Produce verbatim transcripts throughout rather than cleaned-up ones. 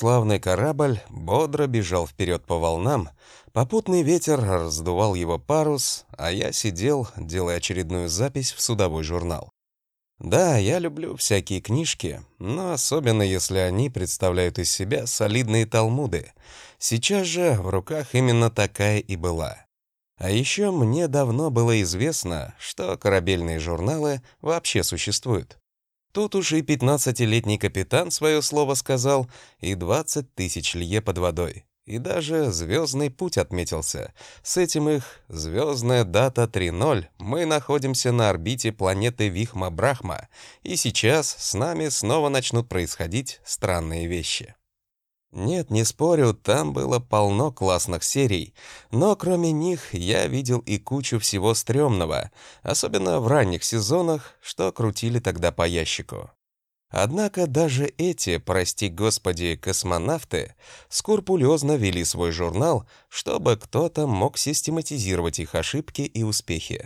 Славный корабль бодро бежал вперед по волнам, попутный ветер раздувал его парус, а я сидел, делая очередную запись в судовой журнал. Да, я люблю всякие книжки, но особенно если они представляют из себя солидные талмуды. Сейчас же в руках именно такая и была. А еще мне давно было известно, что корабельные журналы вообще существуют. Тут уж и пятнадцатилетний капитан свое слово сказал, и двадцать тысяч лье под водой. И даже звездный путь отметился. С этим их звездная дата три ноль. Мы находимся на орбите планеты Вихма-Брахма, и сейчас с нами снова начнут происходить странные вещи. Нет, не спорю, там было полно классных серий, но кроме них я видел и кучу всего стрёмного, особенно в ранних сезонах, что крутили тогда по ящику. Однако даже эти, прости господи, космонавты скрупулезно вели свой журнал, чтобы кто-то мог систематизировать их ошибки и успехи.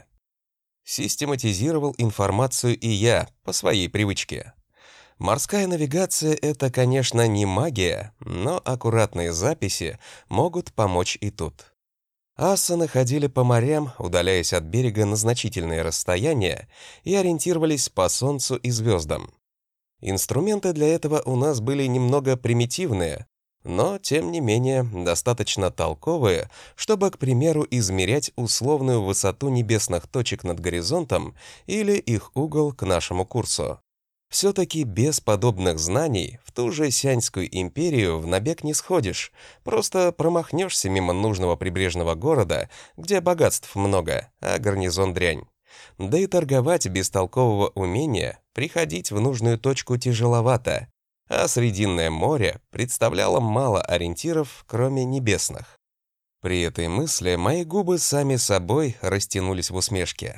Систематизировал информацию и я, по своей привычке. Морская навигация — это, конечно, не магия, но аккуратные записи могут помочь и тут. Ассаны ходили по морям, удаляясь от берега на значительные расстояния, и ориентировались по Солнцу и звездам. Инструменты для этого у нас были немного примитивные, но, тем не менее, достаточно толковые, чтобы, к примеру, измерять условную высоту небесных точек над горизонтом или их угол к нашему курсу. Все-таки без подобных знаний в ту же Сяньскую империю в набег не сходишь, просто промахнешься мимо нужного прибрежного города, где богатств много, а гарнизон дрянь. Да и торговать без толкового умения, приходить в нужную точку тяжеловато, а Срединное море представляло мало ориентиров, кроме небесных. При этой мысли мои губы сами собой растянулись в усмешке.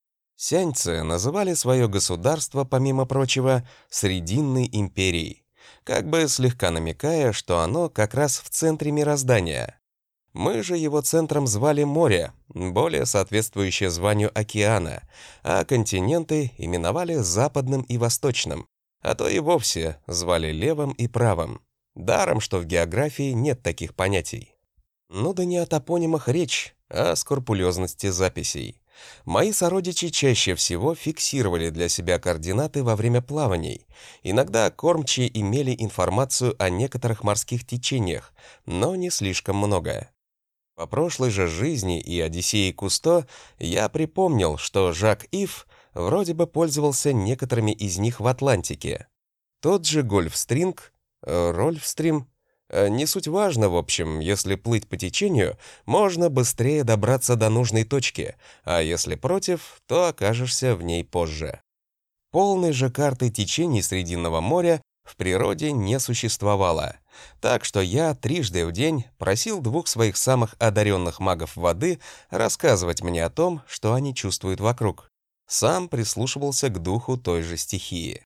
Сяньцы называли свое государство, помимо прочего, Срединной империей, как бы слегка намекая, что оно как раз в центре мироздания. Мы же его центром звали море, более соответствующее званию океана, а континенты именовали западным и восточным, а то и вовсе звали левым и правым. Даром, что в географии нет таких понятий. Ну да не о топонимах речь, а о скрупулезности записей. Мои сородичи чаще всего фиксировали для себя координаты во время плаваний. Иногда кормчие имели информацию о некоторых морских течениях, но не слишком много. По прошлой же жизни и Одиссее Кусто я припомнил, что Жак Ив вроде бы пользовался некоторыми из них в Атлантике. Тот же Гольфстринг, э, Рольфстрим. Не суть важно, в общем, если плыть по течению, можно быстрее добраться до нужной точки, а если против, то окажешься в ней позже. Полной же карты течений Срединного моря в природе не существовало, так что я трижды в день просил двух своих самых одаренных магов воды рассказывать мне о том, что они чувствуют вокруг. Сам прислушивался к духу той же стихии.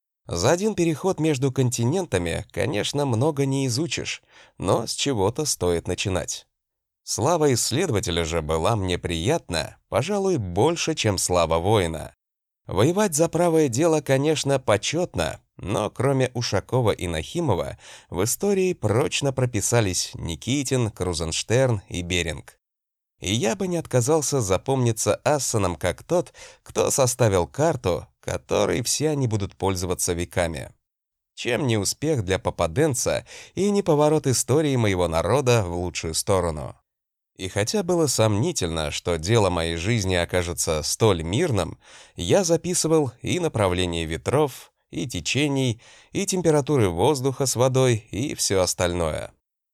За один переход между континентами, конечно, много не изучишь, но с чего-то стоит начинать. Слава исследователя же была мне приятна, пожалуй, больше, чем слава воина. Воевать за правое дело, конечно, почетно, но кроме Ушакова и Нахимова в истории прочно прописались Никитин, Крузенштерн и Беринг. И я бы не отказался запомниться ассанам как тот, кто составил карту, которой все они будут пользоваться веками. Чем не успех для попаденца и не поворот истории моего народа в лучшую сторону. И хотя было сомнительно, что дело моей жизни окажется столь мирным, я записывал и направление ветров, и течений, и температуры воздуха с водой, и все остальное.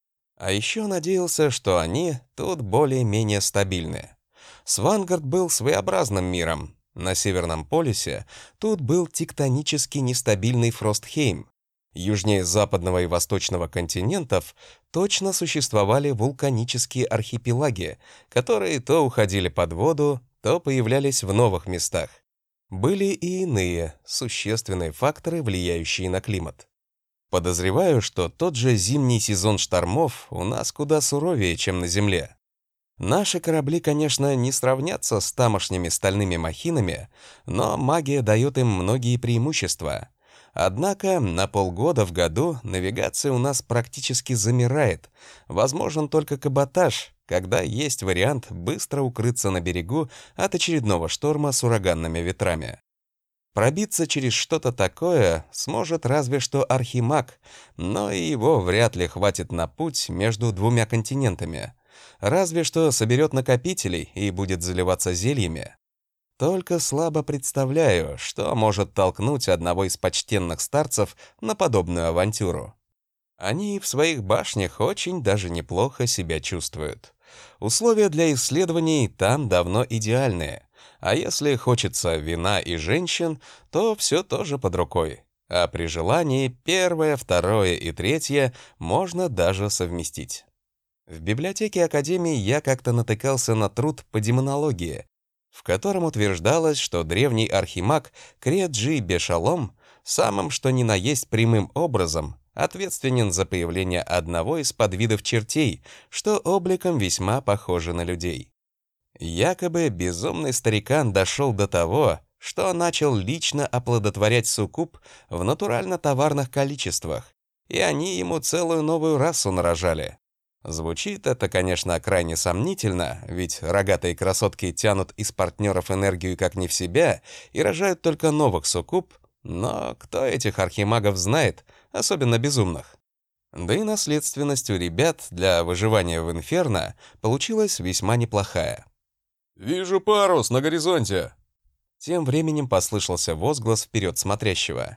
А еще надеялся, что они тут более-менее стабильны. Свангард был своеобразным миром. На Северном полюсе тут был тектонически нестабильный Фростхейм. Южнее западного и восточного континентов точно существовали вулканические архипелаги, которые то уходили под воду, то появлялись в новых местах. Были и иные, существенные факторы, влияющие на климат. Подозреваю, что тот же зимний сезон штормов у нас куда суровее, чем на Земле. Наши корабли, конечно, не сравнятся с тамошними стальными махинами, но магия дает им многие преимущества. Однако на полгода в году навигация у нас практически замирает. Возможен только каботаж, когда есть вариант быстро укрыться на берегу от очередного шторма с ураганными ветрами. Пробиться через что-то такое сможет разве что архимаг, но и его вряд ли хватит на путь между двумя континентами. Разве что соберет накопителей и будет заливаться зельями. Только слабо представляю, что может толкнуть одного из почтенных старцев на подобную авантюру. Они в своих башнях очень даже неплохо себя чувствуют. Условия для исследований там давно идеальные. А если хочется вина и женщин, то все тоже под рукой. А при желании первое, второе и третье можно даже совместить. В библиотеке Академии я как-то натыкался на труд по демонологии, в котором утверждалось, что древний архимаг Креджи Бешалом самым что ни на есть прямым образом ответственен за появление одного из подвидов чертей, что обликом весьма похожи на людей. Якобы безумный старикан дошел до того, что начал лично оплодотворять суккуб в натурально-товарных количествах, и они ему целую новую расу нарожали. Звучит это, конечно, крайне сомнительно, ведь рогатые красотки тянут из партнеров энергию как не в себя и рожают только новых суккуб, но кто этих архимагов знает, особенно безумных? Да и наследственность у ребят для выживания в Инферно получилась весьма неплохая. «Вижу парус на горизонте!» Тем временем послышался возглас вперед смотрящего.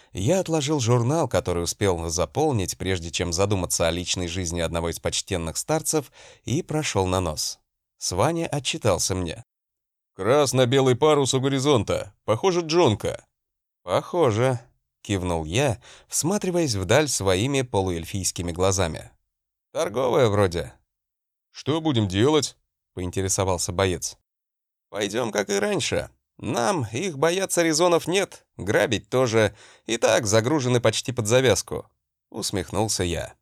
Я отложил журнал, который успел заполнить, прежде чем задуматься о личной жизни одного из почтенных старцев, и прошел на нос. Сваня отчитался мне. «Красно-белый парус у горизонта. Похоже, джонка». «Похоже», — кивнул я, всматриваясь вдаль своими полуэльфийскими глазами. «Торговая вроде». «Что будем делать?» — поинтересовался боец. «Пойдем, как и раньше. Нам их бояться резонов нет, грабить тоже, и так загружены почти под завязку», — усмехнулся я.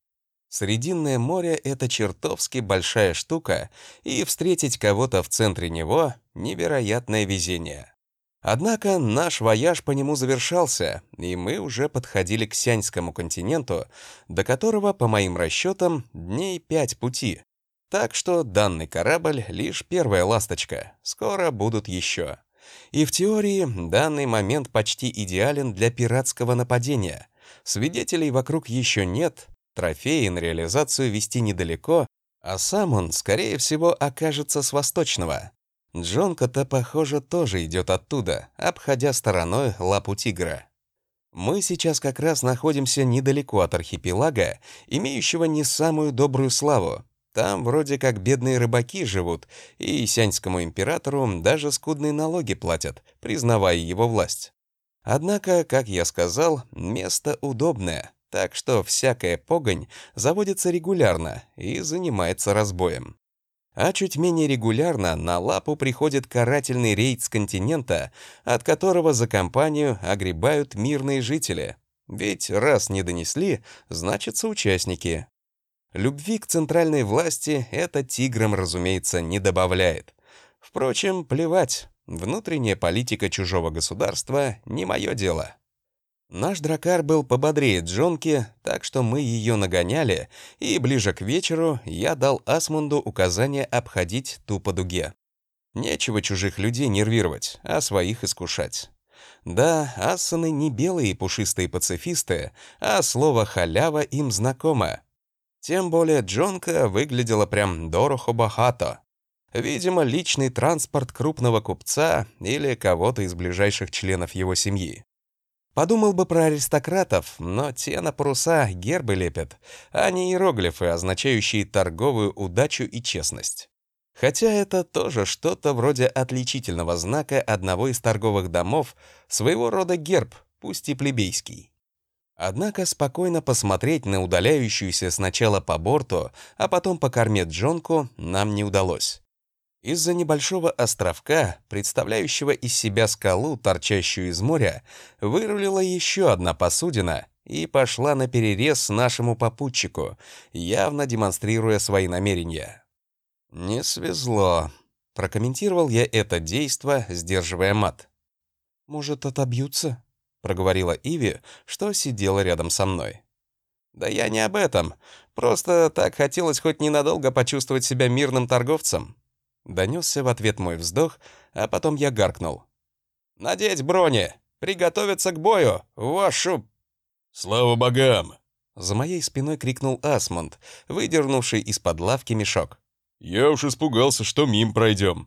Срединное море — это чертовски большая штука, и встретить кого-то в центре него — невероятное везение. Однако наш вояж по нему завершался, и мы уже подходили к Сяньскому континенту, до которого, по моим расчетам, дней пять пути. Так что данный корабль — лишь первая ласточка, скоро будут еще. И в теории данный момент почти идеален для пиратского нападения. Свидетелей вокруг еще нет, трофеи на реализацию вести недалеко, а сам он, скорее всего, окажется с восточного. Джонка-то, похоже, тоже идет оттуда, обходя стороной лапу тигра. Мы сейчас как раз находимся недалеко от архипелага, имеющего не самую добрую славу. Там вроде как бедные рыбаки живут, и сяньскому императору даже скудные налоги платят, признавая его власть. Однако, как я сказал, место удобное, так что всякая погонь заводится регулярно и занимается разбоем. А чуть менее регулярно на лапу приходит карательный рейд с континента, от которого за компанию огребают мирные жители. Ведь раз не донесли, значит, соучастники. Любви к центральной власти это тиграм, разумеется, не добавляет. Впрочем, плевать, внутренняя политика чужого государства не мое дело. Наш дракар был пободрее Джонки, так что мы ее нагоняли, и ближе к вечеру я дал Асмунду указание обходить ту по дуге. Нечего чужих людей нервировать, а своих искушать. Да, ассаны не белые пушистые пацифисты, а слово «халява» им знакомо. Тем более Джонка выглядела прям дорого-богато. Видимо, личный транспорт крупного купца или кого-то из ближайших членов его семьи. Подумал бы про аристократов, но те на паруса гербы лепят, а не иероглифы, означающие торговую удачу и честность. Хотя это тоже что-то вроде отличительного знака одного из торговых домов, своего рода герб, пусть и плебейский. Однако спокойно посмотреть на удаляющуюся сначала по борту, а потом по корме Джонку нам не удалось. Из-за небольшого островка, представляющего из себя скалу, торчащую из моря, вырулила еще одна посудина и пошла наперерез нашему попутчику, явно демонстрируя свои намерения. «Не свезло», — прокомментировал я это действо, сдерживая мат. «Может, отобьются?» — проговорила Иви, что сидела рядом со мной. «Да я не об этом. Просто так хотелось хоть ненадолго почувствовать себя мирным торговцем». Донесся в ответ мой вздох, а потом я гаркнул. «Надеть брони! Приготовиться к бою! Вашу...» «Слава богам!» За моей спиной крикнул Асмунд, выдернувший из-под лавки мешок. «Я уж испугался, что мим пройдем».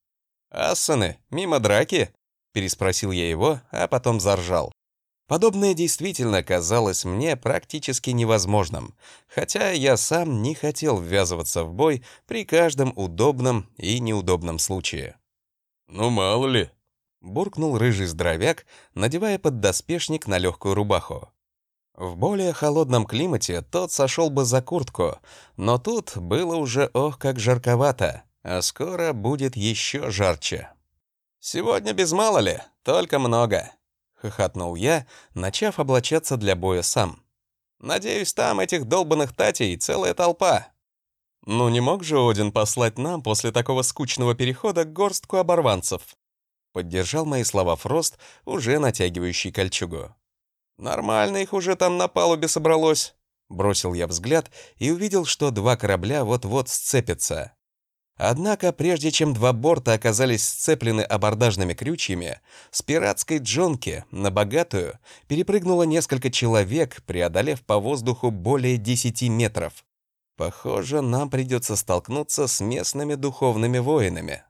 «Ассаны, мимо драки?» — переспросил я его, а потом заржал. Подобное действительно казалось мне практически невозможным, хотя я сам не хотел ввязываться в бой при каждом удобном и неудобном случае. «Ну, мало ли», — буркнул рыжий здоровяк, надевая поддоспешник на легкую рубаху. В более холодном климате тот сошел бы за куртку, но тут было уже ох как жарковато, а скоро будет еще жарче. «Сегодня без мало ли, только много», — хохотнул я, начав облачаться для боя сам. «Надеюсь, там этих долбанных татей целая толпа». «Ну не мог же Один послать нам после такого скучного перехода горстку оборванцев?» Поддержал мои слова Фрост, уже натягивающий кольчугу. «Нормально их уже там на палубе собралось», — бросил я взгляд и увидел, что два корабля вот-вот сцепятся. Однако, прежде чем два борта оказались сцеплены абордажными крючьями, с пиратской джонки на богатую перепрыгнуло несколько человек, преодолев по воздуху более десяти метров. Похоже, нам придется столкнуться с местными духовными воинами.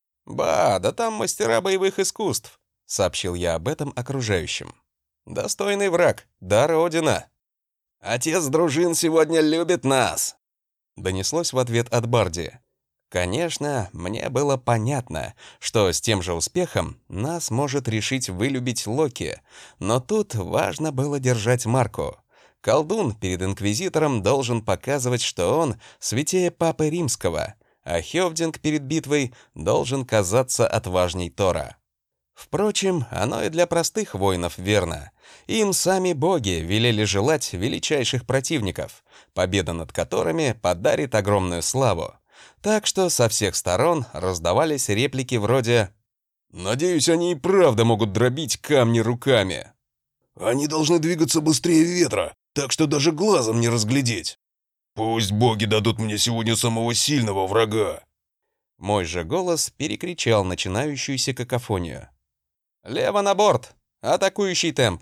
«Ба, да там мастера боевых искусств», — сообщил я об этом окружающим. «Достойный враг, дар Одина». «Отец дружин сегодня любит нас», — донеслось в ответ от Барди. Конечно, мне было понятно, что с тем же успехом нас может решить вылюбить Локи, но тут важно было держать марку. Колдун перед Инквизитором должен показывать, что он святее Папы Римского, а Хёвдинг перед битвой должен казаться отважней Тора. Впрочем, оно и для простых воинов верно. Им сами боги велели желать величайших противников, победа над которыми подарит огромную славу. Так что со всех сторон раздавались реплики вроде «Надеюсь, они и правда могут дробить камни руками». «Они должны двигаться быстрее ветра, так что даже глазом не разглядеть. Пусть боги дадут мне сегодня самого сильного врага». Мой же голос перекричал начинающуюся какофонию. «Лево на борт! Атакующий темп!»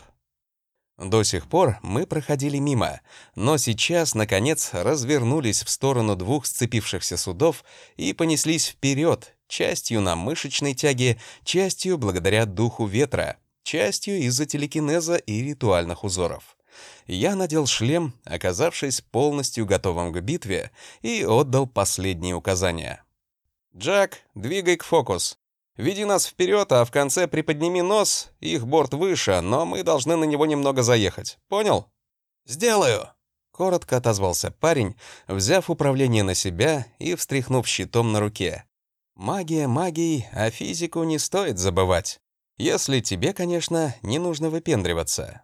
До сих пор мы проходили мимо, но сейчас, наконец, развернулись в сторону двух сцепившихся судов и понеслись вперед, частью на мышечной тяге, частью благодаря духу ветра, частью из-за телекинеза и ритуальных узоров. Я надел шлем, оказавшись полностью готовым к битве, и отдал последние указания. «Джек, двигай к фокус. Веди нас вперед, а в конце приподними нос, их борт выше, но мы должны на него немного заехать. Понял?» «Сделаю!» — коротко отозвался парень, взяв управление на себя и встряхнув щитом на руке. «Магия магией, а физику не стоит забывать. Если тебе, конечно, не нужно выпендриваться.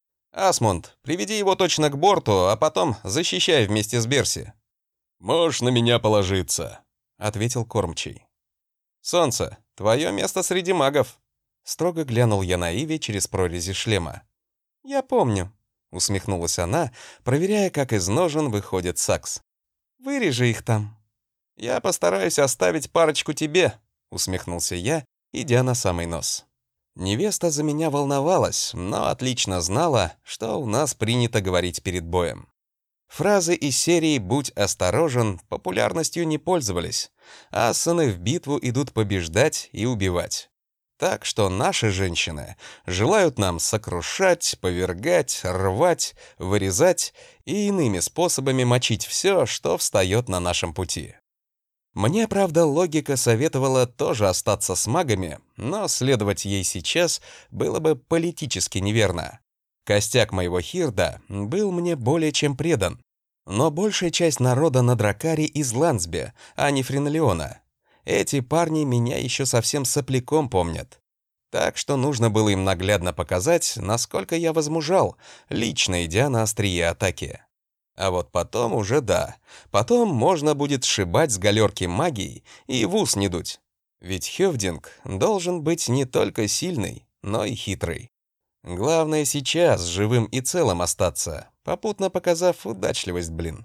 Асмунд, приведи его точно к борту, а потом защищай вместе с Берси». «Можешь на меня положиться», — ответил кормчий. «Солнце, твое место среди магов», — строго глянул я на Иви через прорези шлема. «Я помню», — усмехнулась она, проверяя, как из ножен выходит сакс. «Вырежи их там». «Я постараюсь оставить парочку тебе», — усмехнулся я, идя на самый нос. Невеста за меня волновалась, но отлично знала, что у нас принято говорить перед боем. Фразы из серии «Будь осторожен» популярностью не пользовались, а ассаны в битву идут побеждать и убивать. Так что наши женщины желают нам сокрушать, повергать, рвать, вырезать и иными способами мочить все, что встает на нашем пути. Мне, правда, логика советовала тоже остаться с магами, но следовать ей сейчас было бы политически неверно. Костяк моего хирда был мне более чем предан, но большая часть народа на Дракаре из Лансби, а не Френолеона. Эти парни меня еще совсем сопляком помнят. Так что нужно было им наглядно показать, насколько я возмужал, лично идя на острие атаки. А вот потом уже да, потом можно будет сшибать с галерки магией и в ус не дуть. Ведь Хёвдинг должен быть не только сильный, но и хитрый. Главное сейчас живым и целым остаться, попутно показав удачливость, блин.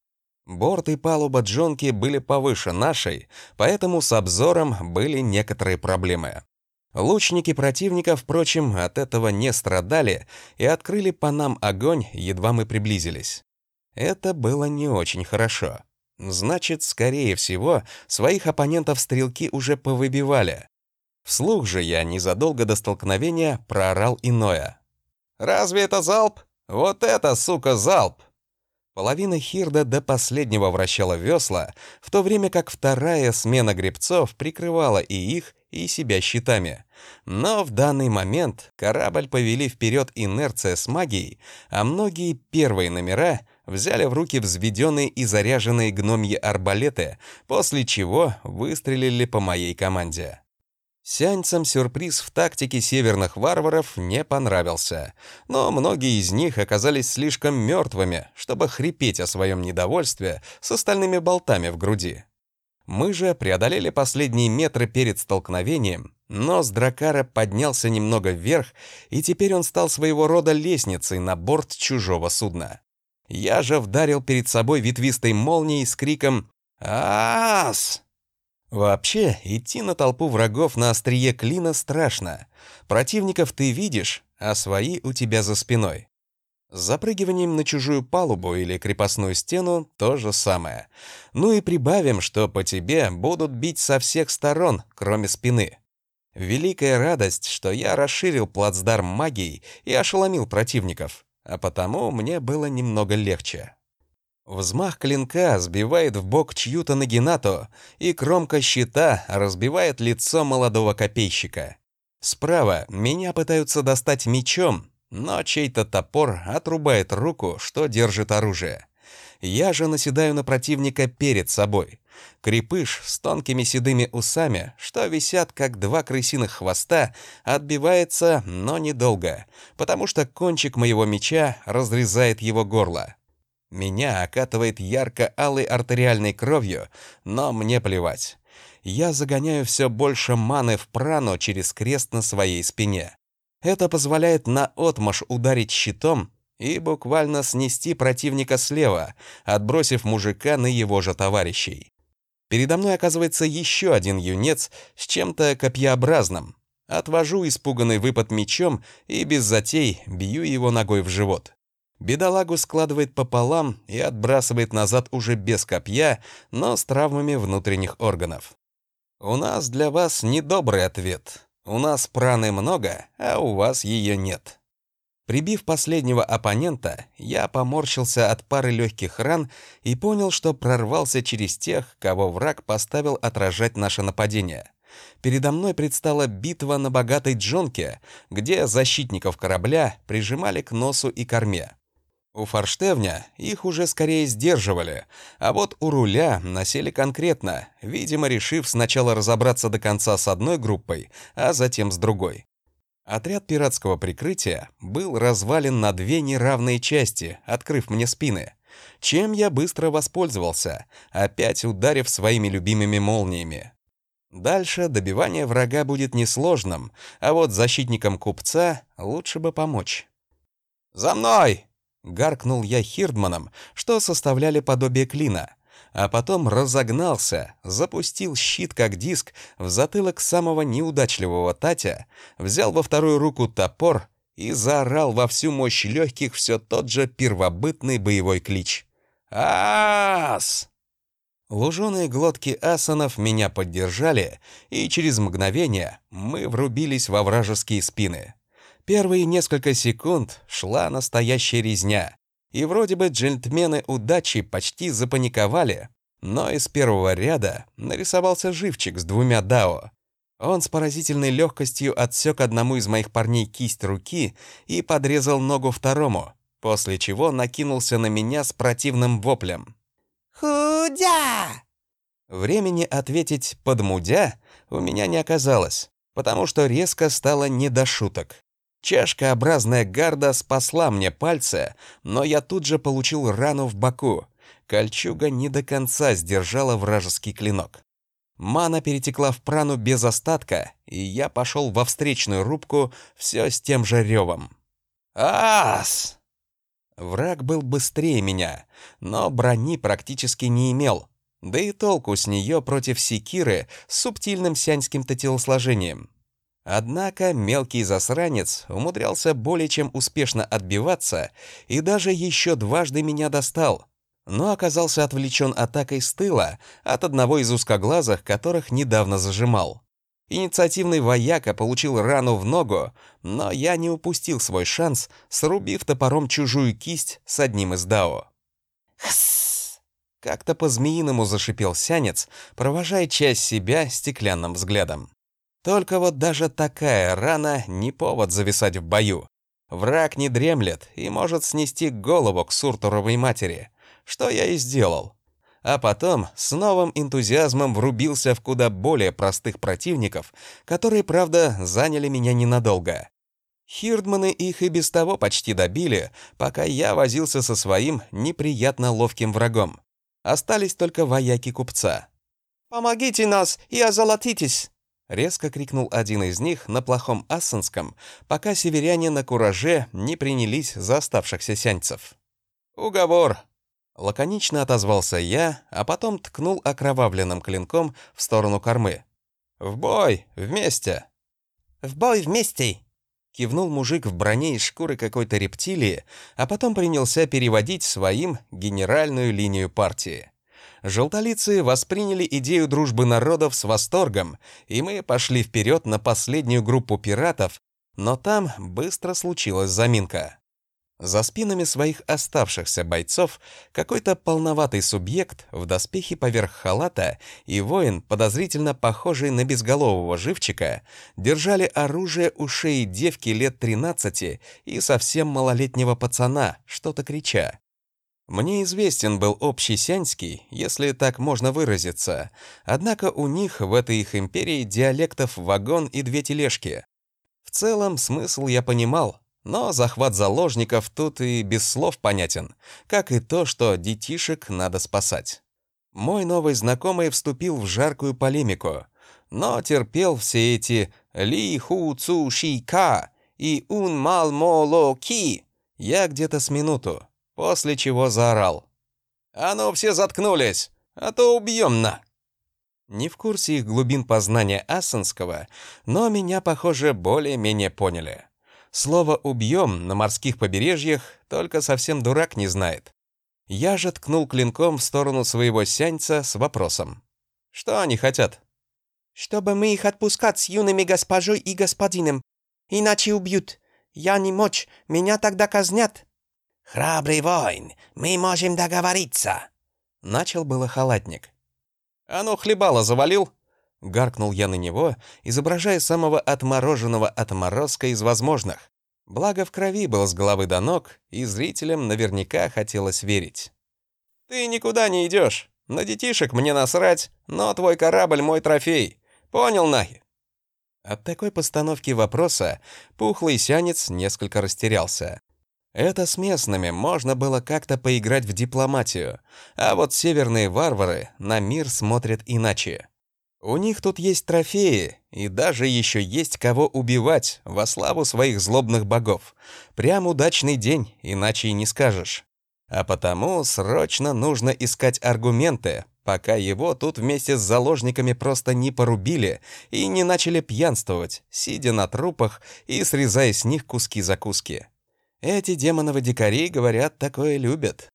Борт и палуба джонки были повыше нашей, поэтому с обзором были некоторые проблемы. Лучники противника, впрочем, от этого не страдали и открыли по нам огонь, едва мы приблизились. Это было не очень хорошо. Значит, скорее всего, своих оппонентов стрелки уже повыбивали. Вслух же я незадолго до столкновения проорал иное. «Разве это залп? Вот это, сука, залп!» Половина Хирда до последнего вращала весла, в то время как вторая смена гребцов прикрывала и их, и себя щитами. Но в данный момент корабль повели вперед инерция с магией, а многие первые номера взяли в руки взведенные и заряженные гномьи арбалеты, после чего выстрелили по моей команде. Сяньцам сюрприз в тактике северных варваров не понравился, но многие из них оказались слишком мертвыми, чтобы хрипеть о своем недовольстве с остальными болтами в груди. Мы же преодолели последние метры перед столкновением, нос дракара поднялся немного вверх, и теперь он стал своего рода лестницей на борт чужого судна. Я же вдарил перед собой ветвистой молнией с криком «Аас!». Вообще, идти на толпу врагов на острие клина страшно. Противников ты видишь, а свои у тебя за спиной. С запрыгиванием на чужую палубу или крепостную стену то же самое. Ну и прибавим, что по тебе будут бить со всех сторон, кроме спины. Великая радость, что я расширил плацдарм магией и ошеломил противников, а потому мне было немного легче. Взмах клинка сбивает в бок чью-то нагинату, и кромка щита разбивает лицо молодого копейщика. Справа меня пытаются достать мечом, но чей-то топор отрубает руку, что держит оружие. Я же наседаю на противника перед собой. Крепыш с тонкими седыми усами, что висят как два крысиных хвоста, отбивается, но недолго, потому что кончик моего меча разрезает его горло. Меня окатывает ярко-алой артериальной кровью, но мне плевать. Я загоняю все больше маны в прану через крест на своей спине. Это позволяет наотмашь ударить щитом и буквально снести противника слева, отбросив мужика на его же товарищей. Передо мной оказывается еще один юнец с чем-то копьеобразным. Отвожу испуганный выпад мечом и без затей бью его ногой в живот. Бедолагу складывает пополам и отбрасывает назад уже без копья, но с травмами внутренних органов. У нас для вас недобрый ответ. У нас праны много, а у вас ее нет. Прибив последнего оппонента, я поморщился от пары легких ран и понял, что прорвался через тех, кого враг поставил отражать наше нападение. Передо мной предстала битва на богатой джонке, где защитников корабля прижимали к носу и корме. У форштевня их уже скорее сдерживали, а вот у руля насели конкретно, видимо, решив сначала разобраться до конца с одной группой, а затем с другой. Отряд пиратского прикрытия был развален на две неравные части, открыв мне спины, чем я быстро воспользовался, опять ударив своими любимыми молниями. Дальше добивание врага будет несложным, а вот защитникам купца лучше бы помочь. «За мной!» Гаркнул я хирдманам, что составляли подобие клина, а потом разогнался, запустил щит как диск в затылок самого неудачливого Татя, взял во вторую руку топор и заорал во всю мощь легких все тот же первобытный боевой клич. «Аас!» Луженые глотки асанов меня поддержали, и через мгновение мы врубились во вражеские спины. Первые несколько секунд шла настоящая резня, и вроде бы джентльмены удачи почти запаниковали, но из первого ряда нарисовался живчик с двумя дао. Он с поразительной легкостью отсек одному из моих парней кисть руки и подрезал ногу второму, после чего накинулся на меня с противным воплем. «Худя!» Времени ответить «подмудя» у меня не оказалось, потому что резко стало не до шуток. Чашкообразная гарда спасла мне пальцы, но я тут же получил рану в боку. Кольчуга не до конца сдержала вражеский клинок. Мана перетекла в прану без остатка, и я пошел во встречную рубку все с тем же ревом. Ас! Враг был быстрее меня, но брони практически не имел. Да и толку с нее против секиры с субтильным сяньским-то телосложением. Однако мелкий засранец умудрялся более чем успешно отбиваться и даже еще дважды меня достал, но оказался отвлечен атакой с тыла от одного из узкоглазых, которых недавно зажимал. Инициативный вояка получил рану в ногу, но я не упустил свой шанс, срубив топором чужую кисть с одним из дао. «Хсс!» — как-то по-змеиному зашипел сянец, провожая часть себя стеклянным взглядом. Только вот даже такая рана не повод зависать в бою. Враг не дремлет и может снести голову к Суртуровой матери, что я и сделал. А потом с новым энтузиазмом врубился в куда более простых противников, которые, правда, заняли меня ненадолго. Хирдманы их и без того почти добили, пока я возился со своим неприятно ловким врагом. Остались только вояки купца. «Помогите нас и озолотитесь!» — резко крикнул один из них на плохом ассанском, пока северяне на кураже не принялись за оставшихся сяньцев. «Уговор!» — лаконично отозвался я, а потом ткнул окровавленным клинком в сторону кормы. «В бой! Вместе!» «В бой вместе!» — кивнул мужик в броне из шкуры какой-то рептилии, а потом принялся переводить своим генеральную линию партии. Желтолицы восприняли идею дружбы народов с восторгом, и мы пошли вперед на последнюю группу пиратов, но там быстро случилась заминка. За спинами своих оставшихся бойцов какой-то полноватый субъект в доспехе поверх халата и воин, подозрительно похожий на безголового живчика, держали оружие у шеи девки лет тринадцати и совсем малолетнего пацана, что-то крича. Мне известен был общий сяньский, если так можно выразиться, однако у них в этой их империи диалектов вагон и две тележки. В целом смысл я понимал, но захват заложников тут и без слов понятен, как и то, что детишек надо спасать. Мой новый знакомый вступил в жаркую полемику, но терпел все эти «ли ху цу ши ка» и «ун мал мо ло ки» я где-то с минуту, после чего заорал: «А ну все заткнулись, а то убьем на!» Не в курсе их глубин познания ассанского, но меня, похоже, более-менее поняли. Слово «убьем» на морских побережьях только совсем дурак не знает. Я же ткнул клинком в сторону своего сяньца с вопросом: «Что они хотят?» «Чтобы мы их отпускать с юными госпожой и господином, иначе убьют. Я не мочь, меня тогда казнят». «Храбрый воин, мы можем договориться», — начал было халатник. «А ну, хлебало завалил!» — гаркнул я на него, изображая самого отмороженного отморозка из возможных. Благо в крови был с головы до ног, и зрителям наверняка хотелось верить. «Ты никуда не идешь. На детишек мне насрать, но твой корабль — мой трофей. Понял, нахи?» От такой постановки вопроса пухлый сянец несколько растерялся. Это с местными можно было как-то поиграть в дипломатию, а вот северные варвары на мир смотрят иначе. У них тут есть трофеи, и даже еще есть кого убивать во славу своих злобных богов. Прям удачный день, иначе и не скажешь. А потому срочно нужно искать аргументы, пока его тут вместе с заложниками просто не порубили и не начали пьянствовать, сидя на трупах и срезая с них куски за куски. Эти демоновы дикари, говорят, такое любят.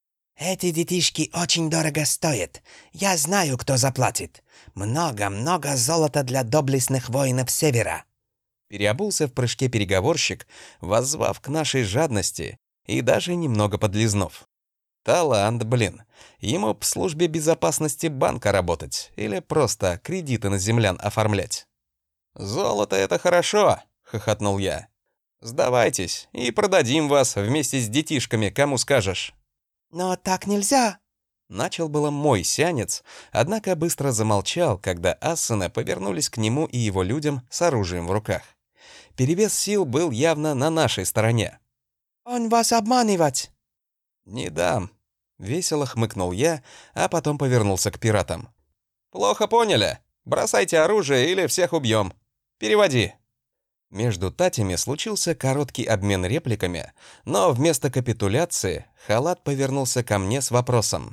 «Эти детишки очень дорого стоят. Я знаю, кто заплатит. Много-много золота для доблестных воинов Севера». Переобулся в прыжке переговорщик, воззвав к нашей жадности и даже немного подлизнув. Талант, блин. Ему в службе безопасности банка работать или просто кредиты на землян оформлять. «Золото — это хорошо», — хохотнул я. «Сдавайтесь, и продадим вас вместе с детишками, кому скажешь». «Но так нельзя!» Начал было мой сянец, однако быстро замолчал, когда ассаны повернулись к нему и его людям с оружием в руках. Перевес сил был явно на нашей стороне. «Он вас обманывать!» «Не дам!» — весело хмыкнул я, а потом повернулся к пиратам. «Плохо поняли? Бросайте оружие или всех убьем. Переводи». Между татями случился короткий обмен репликами, но вместо капитуляции Халат повернулся ко мне с вопросом.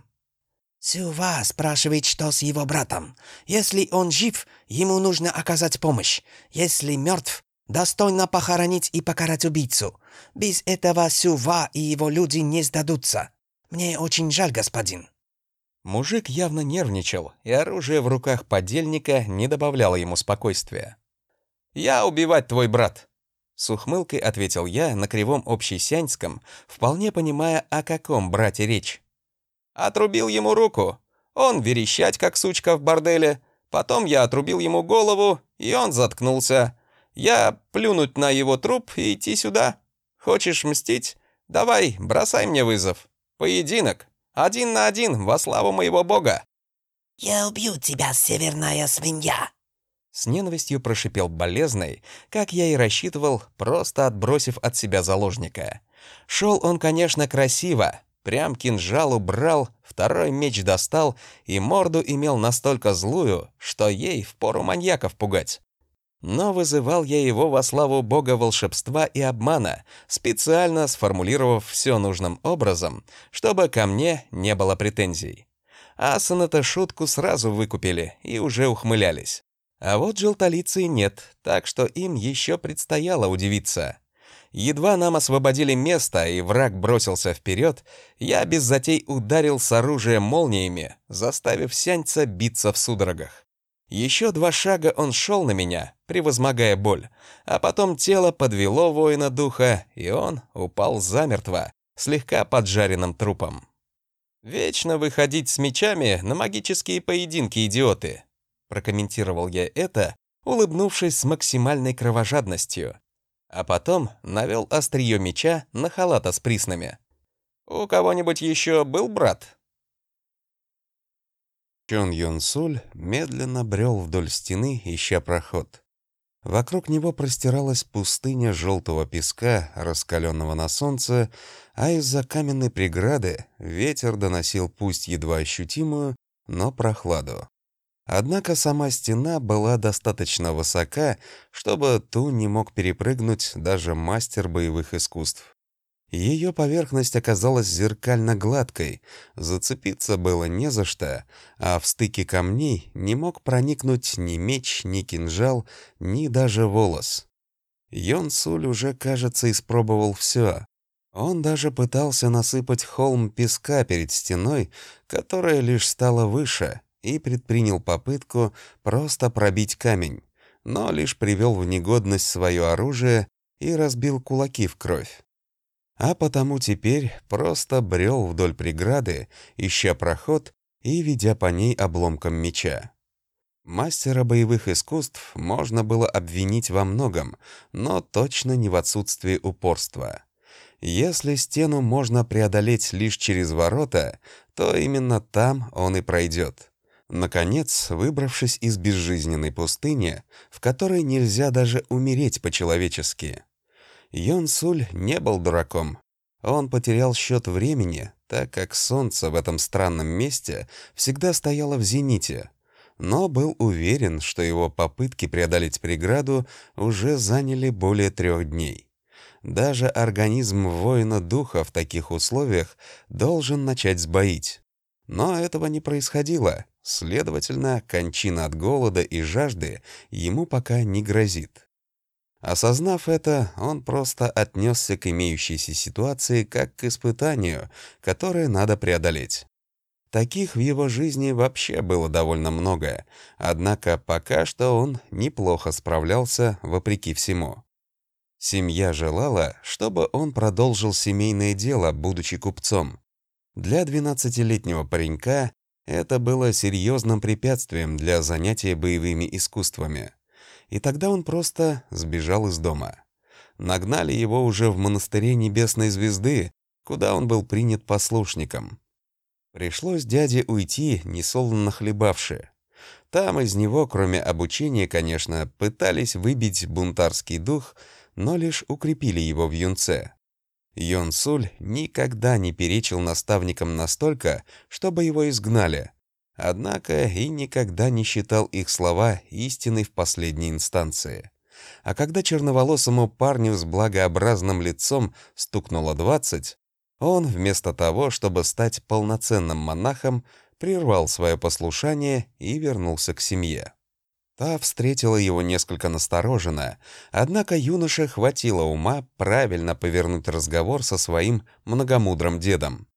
Сюва спрашивает, что с его братом. Если он жив, ему нужно оказать помощь. Если мертв, достойно похоронить и покарать убийцу. Без этого Сюва и его люди не сдадутся. Мне очень жаль, господин». Мужик явно нервничал, и оружие в руках подельника не добавляло ему спокойствия. «Я убивать твой брат», — с ухмылкой ответил я на кривом общесяньском, вполне понимая, о каком брате речь. Отрубил ему руку, он верещать, как сучка в борделе, потом я отрубил ему голову, и он заткнулся. Я плюнуть на его труп и идти сюда. Хочешь мстить? Давай, бросай мне вызов. Поединок. Один на один, во славу моего бога. «Я убью тебя, северная свинья!» С ненавистью прошипел болезный, как я и рассчитывал, просто отбросив от себя заложника. Шел он, конечно, красиво. Прям кинжал убрал, второй меч достал и морду имел настолько злую, что ей впору маньяков пугать. Но вызывал я его во славу бога волшебства и обмана, специально сформулировав все нужным образом, чтобы ко мне не было претензий. Асан-то шутку сразу выкупили и уже ухмылялись. А вот желтолицей нет, так что им еще предстояло удивиться. Едва нам освободили место, и враг бросился вперед, я без затей ударил с оружия молниями, заставив сяньца биться в судорогах. Еще два шага он шел на меня, превозмогая боль, а потом тело подвело воина духа, и он упал замертво, слегка поджаренным трупом. «Вечно выходить с мечами на магические поединки, идиоты!» Прокомментировал я это, улыбнувшись с максимальной кровожадностью. А потом навел острие меча на Халата с приснами. «У кого-нибудь еще был брат?» Чон Йон Суль медленно брел вдоль стены, ища проход. Вокруг него простиралась пустыня желтого песка, раскаленного на солнце, а из-за каменной преграды ветер доносил пусть едва ощутимую, но прохладу. Однако сама стена была достаточно высока, чтобы ту не мог перепрыгнуть даже мастер боевых искусств. Ее поверхность оказалась зеркально гладкой, зацепиться было не за что, а в стыке камней не мог проникнуть ни меч, ни кинжал, ни даже волос. Йон Суль уже, кажется, испробовал все. Он даже пытался насыпать холм песка перед стеной, которая лишь стала выше, и предпринял попытку просто пробить камень, но лишь привел в негодность свое оружие и разбил кулаки в кровь. А потому теперь просто брел вдоль преграды, ища проход и ведя по ней обломком меча. Мастера боевых искусств можно было обвинить во многом, но точно не в отсутствии упорства. Если стену можно преодолеть лишь через ворота, то именно там он и пройдет. Наконец, выбравшись из безжизненной пустыни, в которой нельзя даже умереть по-человечески. Йон Суль не был дураком. Он потерял счет времени, так как солнце в этом странном месте всегда стояло в зените, но был уверен, что его попытки преодолеть преграду уже заняли более трех дней. Даже организм воина духа в таких условиях должен начать сбоить. Но этого не происходило. Следовательно, кончина от голода и жажды ему пока не грозит. Осознав это, он просто отнесся к имеющейся ситуации как к испытанию, которое надо преодолеть. Таких в его жизни вообще было довольно много, однако пока что он неплохо справлялся вопреки всему. Семья желала, чтобы он продолжил семейное дело, будучи купцом. Для двенадцатилетнего паренька это было серьезным препятствием для занятия боевыми искусствами. И тогда он просто сбежал из дома. Нагнали его уже в монастыре Небесной Звезды, куда он был принят послушником. Пришлось дяде уйти, несолоно хлебавши. Там из него, кроме обучения, конечно, пытались выбить бунтарский дух, но лишь укрепили его в юнце. Йон Суль никогда не перечил наставникам настолько, чтобы его изгнали. однако и никогда не считал их слова истиной в последней инстанции. А когда черноволосому парню с благообразным лицом стукнуло двадцать, он, вместо того, чтобы стать полноценным монахом, прервал свое послушание и вернулся к семье. Та встретила его несколько настороженно, однако юноше хватило ума правильно повернуть разговор со своим многомудрым дедом.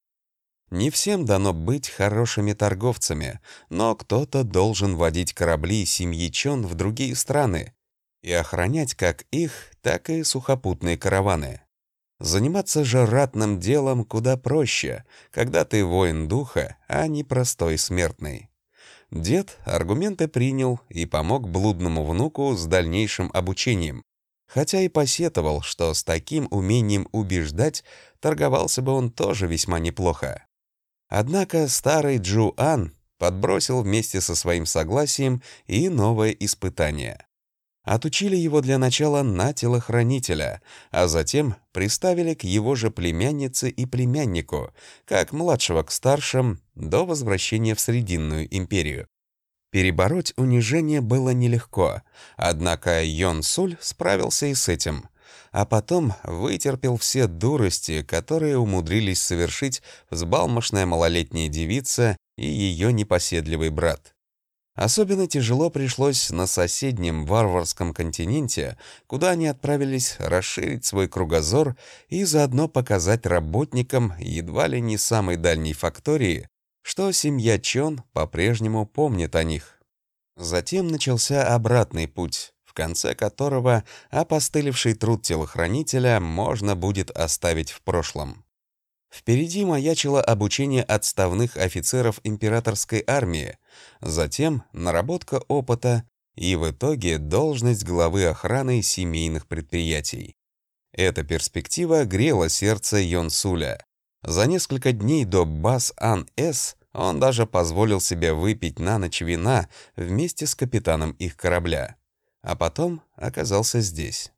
Не всем дано быть хорошими торговцами, но кто-то должен водить корабли семьи Чон в другие страны и охранять как их, так и сухопутные караваны. Заниматься же ратным делом куда проще, когда ты воин духа, а не простой смертный. Дед аргументы принял и помог блудному внуку с дальнейшим обучением, хотя и посетовал, что с таким умением убеждать торговался бы он тоже весьма неплохо. Однако старый Джуан подбросил вместе со своим согласием и новое испытание. Отучили его для начала на телохранителя, а затем приставили к его же племяннице и племяннику, как младшего к старшим, до возвращения в Срединную империю. Перебороть унижение было нелегко, однако Йон Суль справился и с этим, а потом вытерпел все дурости, которые умудрились совершить взбалмошная малолетняя девица и ее непоседливый брат. Особенно тяжело пришлось на соседнем варварском континенте, куда они отправились расширить свой кругозор и заодно показать работникам едва ли не самой дальней фактории, что семья Чон по-прежнему помнит о них. Затем начался обратный путь, в конце которого опостылевший труд телохранителя можно будет оставить в прошлом. Впереди маячило обучение отставных офицеров императорской армии, затем наработка опыта и в итоге должность главы охраны семейных предприятий. Эта перспектива грела сердце Йон Суля. За несколько дней до Бас-Ан-Эс он даже позволил себе выпить на ночь вина вместе с капитаном их корабля, а потом оказался здесь.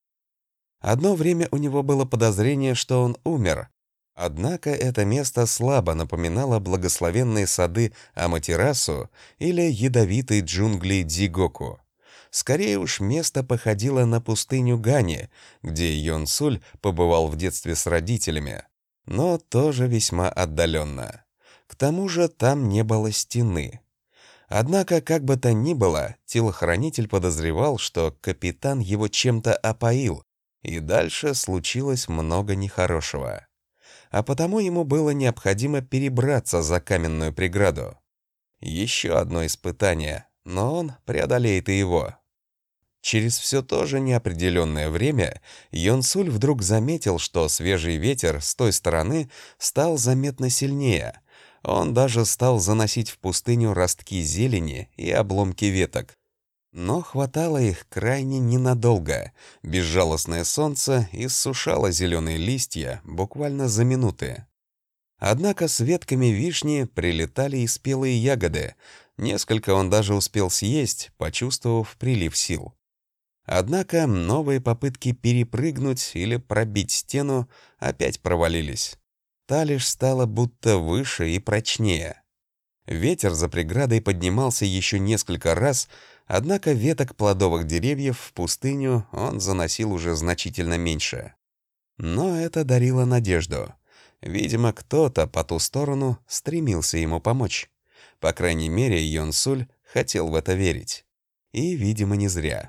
Одно время у него было подозрение, что он умер, однако это место слабо напоминало благословенные сады Аматерасу или ядовитые джунгли Дзигоку. Скорее уж место походило на пустыню Гани, где Йон Суль побывал в детстве с родителями, но тоже весьма отдаленно. К тому же там не было стены. Однако, как бы то ни было, телохранитель подозревал, что капитан его чем-то опоил, и дальше случилось много нехорошего. А потому ему было необходимо перебраться за каменную преграду. Еще одно испытание, но он преодолеет и его. Через все то же неопределенное время Йон Суль вдруг заметил, что свежий ветер с той стороны стал заметно сильнее. Он даже стал заносить в пустыню ростки зелени и обломки веток. Но хватало их крайне ненадолго. Безжалостное солнце иссушало зеленые листья буквально за минуты. Однако с ветками вишни прилетали и спелые ягоды. Несколько он даже успел съесть, почувствовав прилив сил. Однако новые попытки перепрыгнуть или пробить стену опять провалились. Та лишь стала будто выше и прочнее. Ветер за преградой поднимался еще несколько раз, однако веток плодовых деревьев в пустыню он заносил уже значительно меньше. Но это дарило надежду. Видимо, кто-то по ту сторону стремился ему помочь. По крайней мере, Йон Суль хотел в это верить. И, видимо, не зря.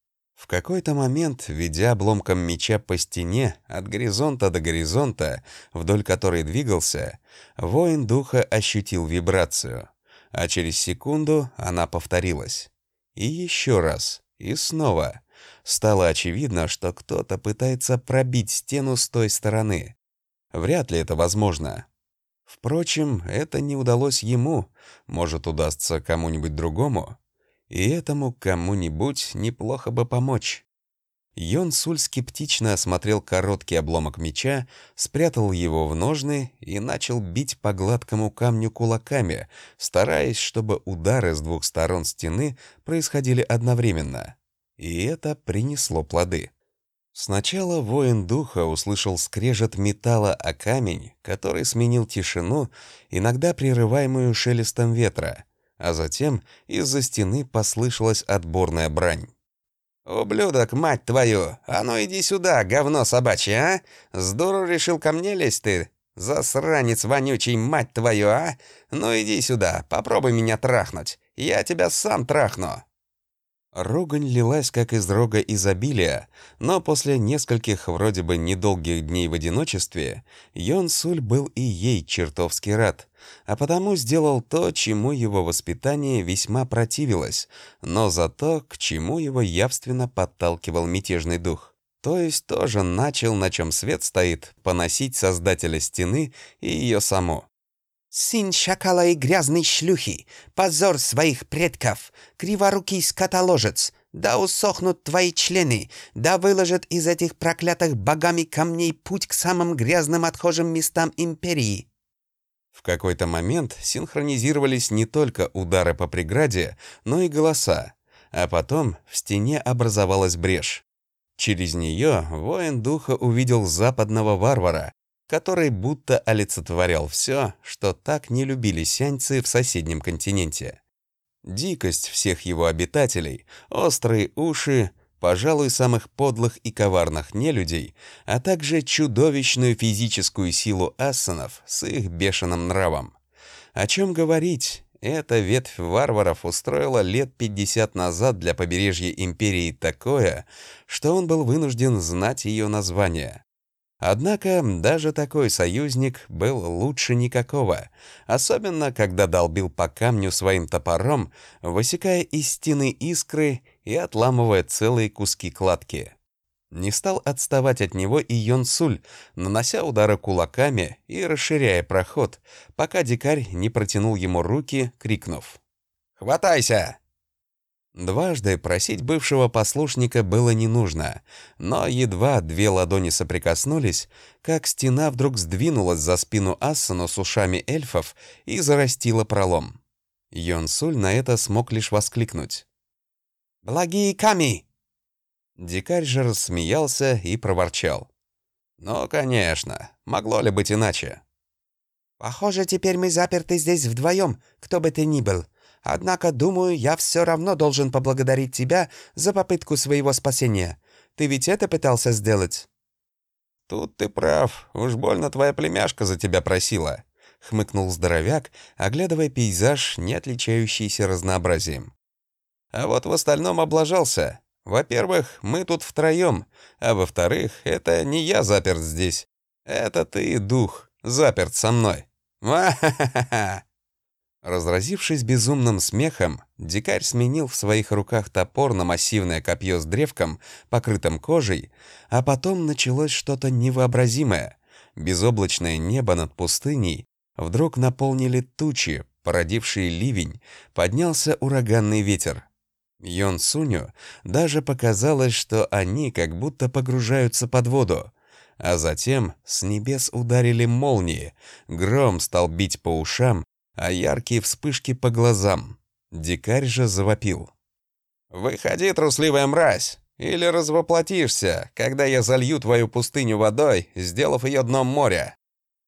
В какой-то момент, ведя обломком меча по стене от горизонта до горизонта, вдоль которой двигался, воин духа ощутил вибрацию, а через секунду она повторилась. И еще раз, и снова. Стало очевидно, что кто-то пытается пробить стену с той стороны. Вряд ли это возможно. Впрочем, это не удалось ему, может, удастся кому-нибудь другому. И этому кому-нибудь неплохо бы помочь. Йон Суль скептично осмотрел короткий обломок меча, спрятал его в ножны и начал бить по гладкому камню кулаками, стараясь, чтобы удары с двух сторон стены происходили одновременно. И это принесло плоды. Сначала воин духа услышал скрежет металла о камень, который сменил тишину, иногда прерываемую шелестом ветра. А затем из-за стены послышалась отборная брань. «Ублюдок, мать твою! А ну иди сюда, говно собачье, а! Здорово решил ко мне лезть ты! Засранец вонючий, мать твою, а! Ну иди сюда, попробуй меня трахнуть! Я тебя сам трахну!» Ругань лилась, как из рога изобилия, но после нескольких вроде бы недолгих дней в одиночестве Йон Суль был и ей чертовски рад, а потому сделал то, чему его воспитание весьма противилось, но зато к чему его явственно подталкивал мятежный дух. То есть тоже начал, на чем свет стоит, поносить создателя стены и ее саму. «Сын шакала и грязной шлюхи, позор своих предков, криворукий скотоложец, да усохнут твои члены, да выложат из этих проклятых богами камней путь к самым грязным отхожим местам империи». В какой-то момент синхронизировались не только удары по преграде, но и голоса, а потом в стене образовалась брешь. Через нее воин духа увидел западного варвара, который будто олицетворял все, что так не любили сяньцы в соседнем континенте. Дикость всех его обитателей, острые уши, пожалуй, самых подлых и коварных нелюдей, а также чудовищную физическую силу ассанов с их бешеным нравом. О чем говорить, эта ветвь варваров устроила лет пятьдесят назад для побережья империи такое, что он был вынужден знать ее название. Однако даже такой союзник был лучше никакого, особенно когда долбил по камню своим топором, высекая из стены искры и отламывая целые куски кладки. Не стал отставать от него и Йон Суль, нанося удары кулаками и расширяя проход, пока дикарь не протянул ему руки, крикнув: «Хватайся!» Дважды просить бывшего послушника было не нужно, но едва две ладони соприкоснулись, как стена вдруг сдвинулась за спину Ассану с ушами эльфов и зарастила пролом. Йон Суль на это смог лишь воскликнуть: «Благие Ками!» Дикарь же рассмеялся и проворчал: «Ну, конечно, могло ли быть иначе?» «Похоже, теперь мы заперты здесь вдвоем, кто бы ты ни был. Однако, думаю, я все равно должен поблагодарить тебя за попытку своего спасения. Ты ведь это пытался сделать?» «Тут ты прав, уж больно твоя племяшка за тебя просила», — хмыкнул здоровяк, оглядывая пейзаж, не отличающийся разнообразием. «А вот в остальном облажался. Во-первых, мы тут втроем, а во-вторых, это не я заперт здесь. Это ты, дух, заперт со мной. Ва-ха-ха-ха!» Разразившись безумным смехом, дикарь сменил в своих руках топор на массивное копье с древком, покрытым кожей, а потом началось что-то невообразимое. Безоблачное небо над пустыней вдруг наполнили тучи, породившие ливень, поднялся ураганный ветер. Йон Суню даже показалось, что они как будто погружаются под воду. А затем с небес ударили молнии, гром стал бить по ушам, а яркие вспышки по глазам. Дикарь же завопил: «Выходи, трусливая мразь, или развоплотишься, когда я залью твою пустыню водой, сделав ее дном моря!»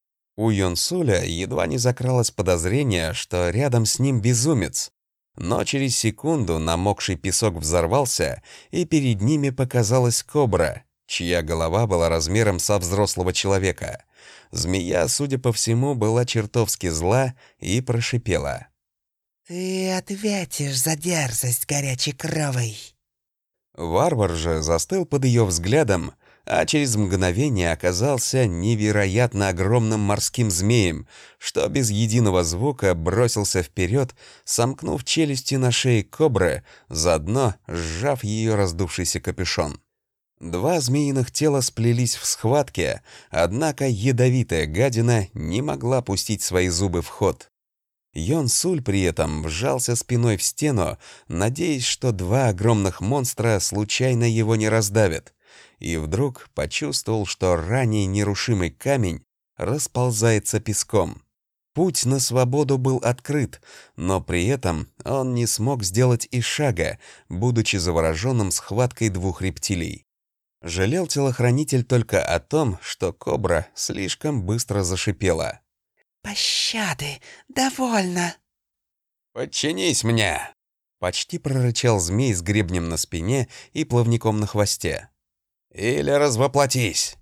У Йон Суля едва не закралось подозрение, что рядом с ним безумец. Но через секунду намокший песок взорвался, и перед ними показалась кобра, чья голова была размером со взрослого человека. Змея, судя по всему, была чертовски зла и прошипела: «Ты ответишь за дерзость горячекровой!» Варвар же застыл под ее взглядом, а через мгновение оказался невероятно огромным морским змеем, что без единого звука бросился вперед, сомкнув челюсти на шее кобры, заодно сжав ее раздувшийся капюшон. Два змеиных тела сплелись в схватке, однако ядовитая гадина не могла пустить свои зубы в ход. Йон Суль при этом вжался спиной в стену, надеясь, что два огромных монстра случайно его не раздавят, и вдруг почувствовал, что ранее нерушимый камень расползается песком. Путь на свободу был открыт, но при этом он не смог сделать и шага, будучи завороженным схваткой двух рептилий. Жалел телохранитель только о том, что кобра слишком быстро зашипела: «Пощады! Довольно!» «Подчинись мне!» — почти прорычал змей с гребнем на спине и плавником на хвосте. «Или развоплотись!»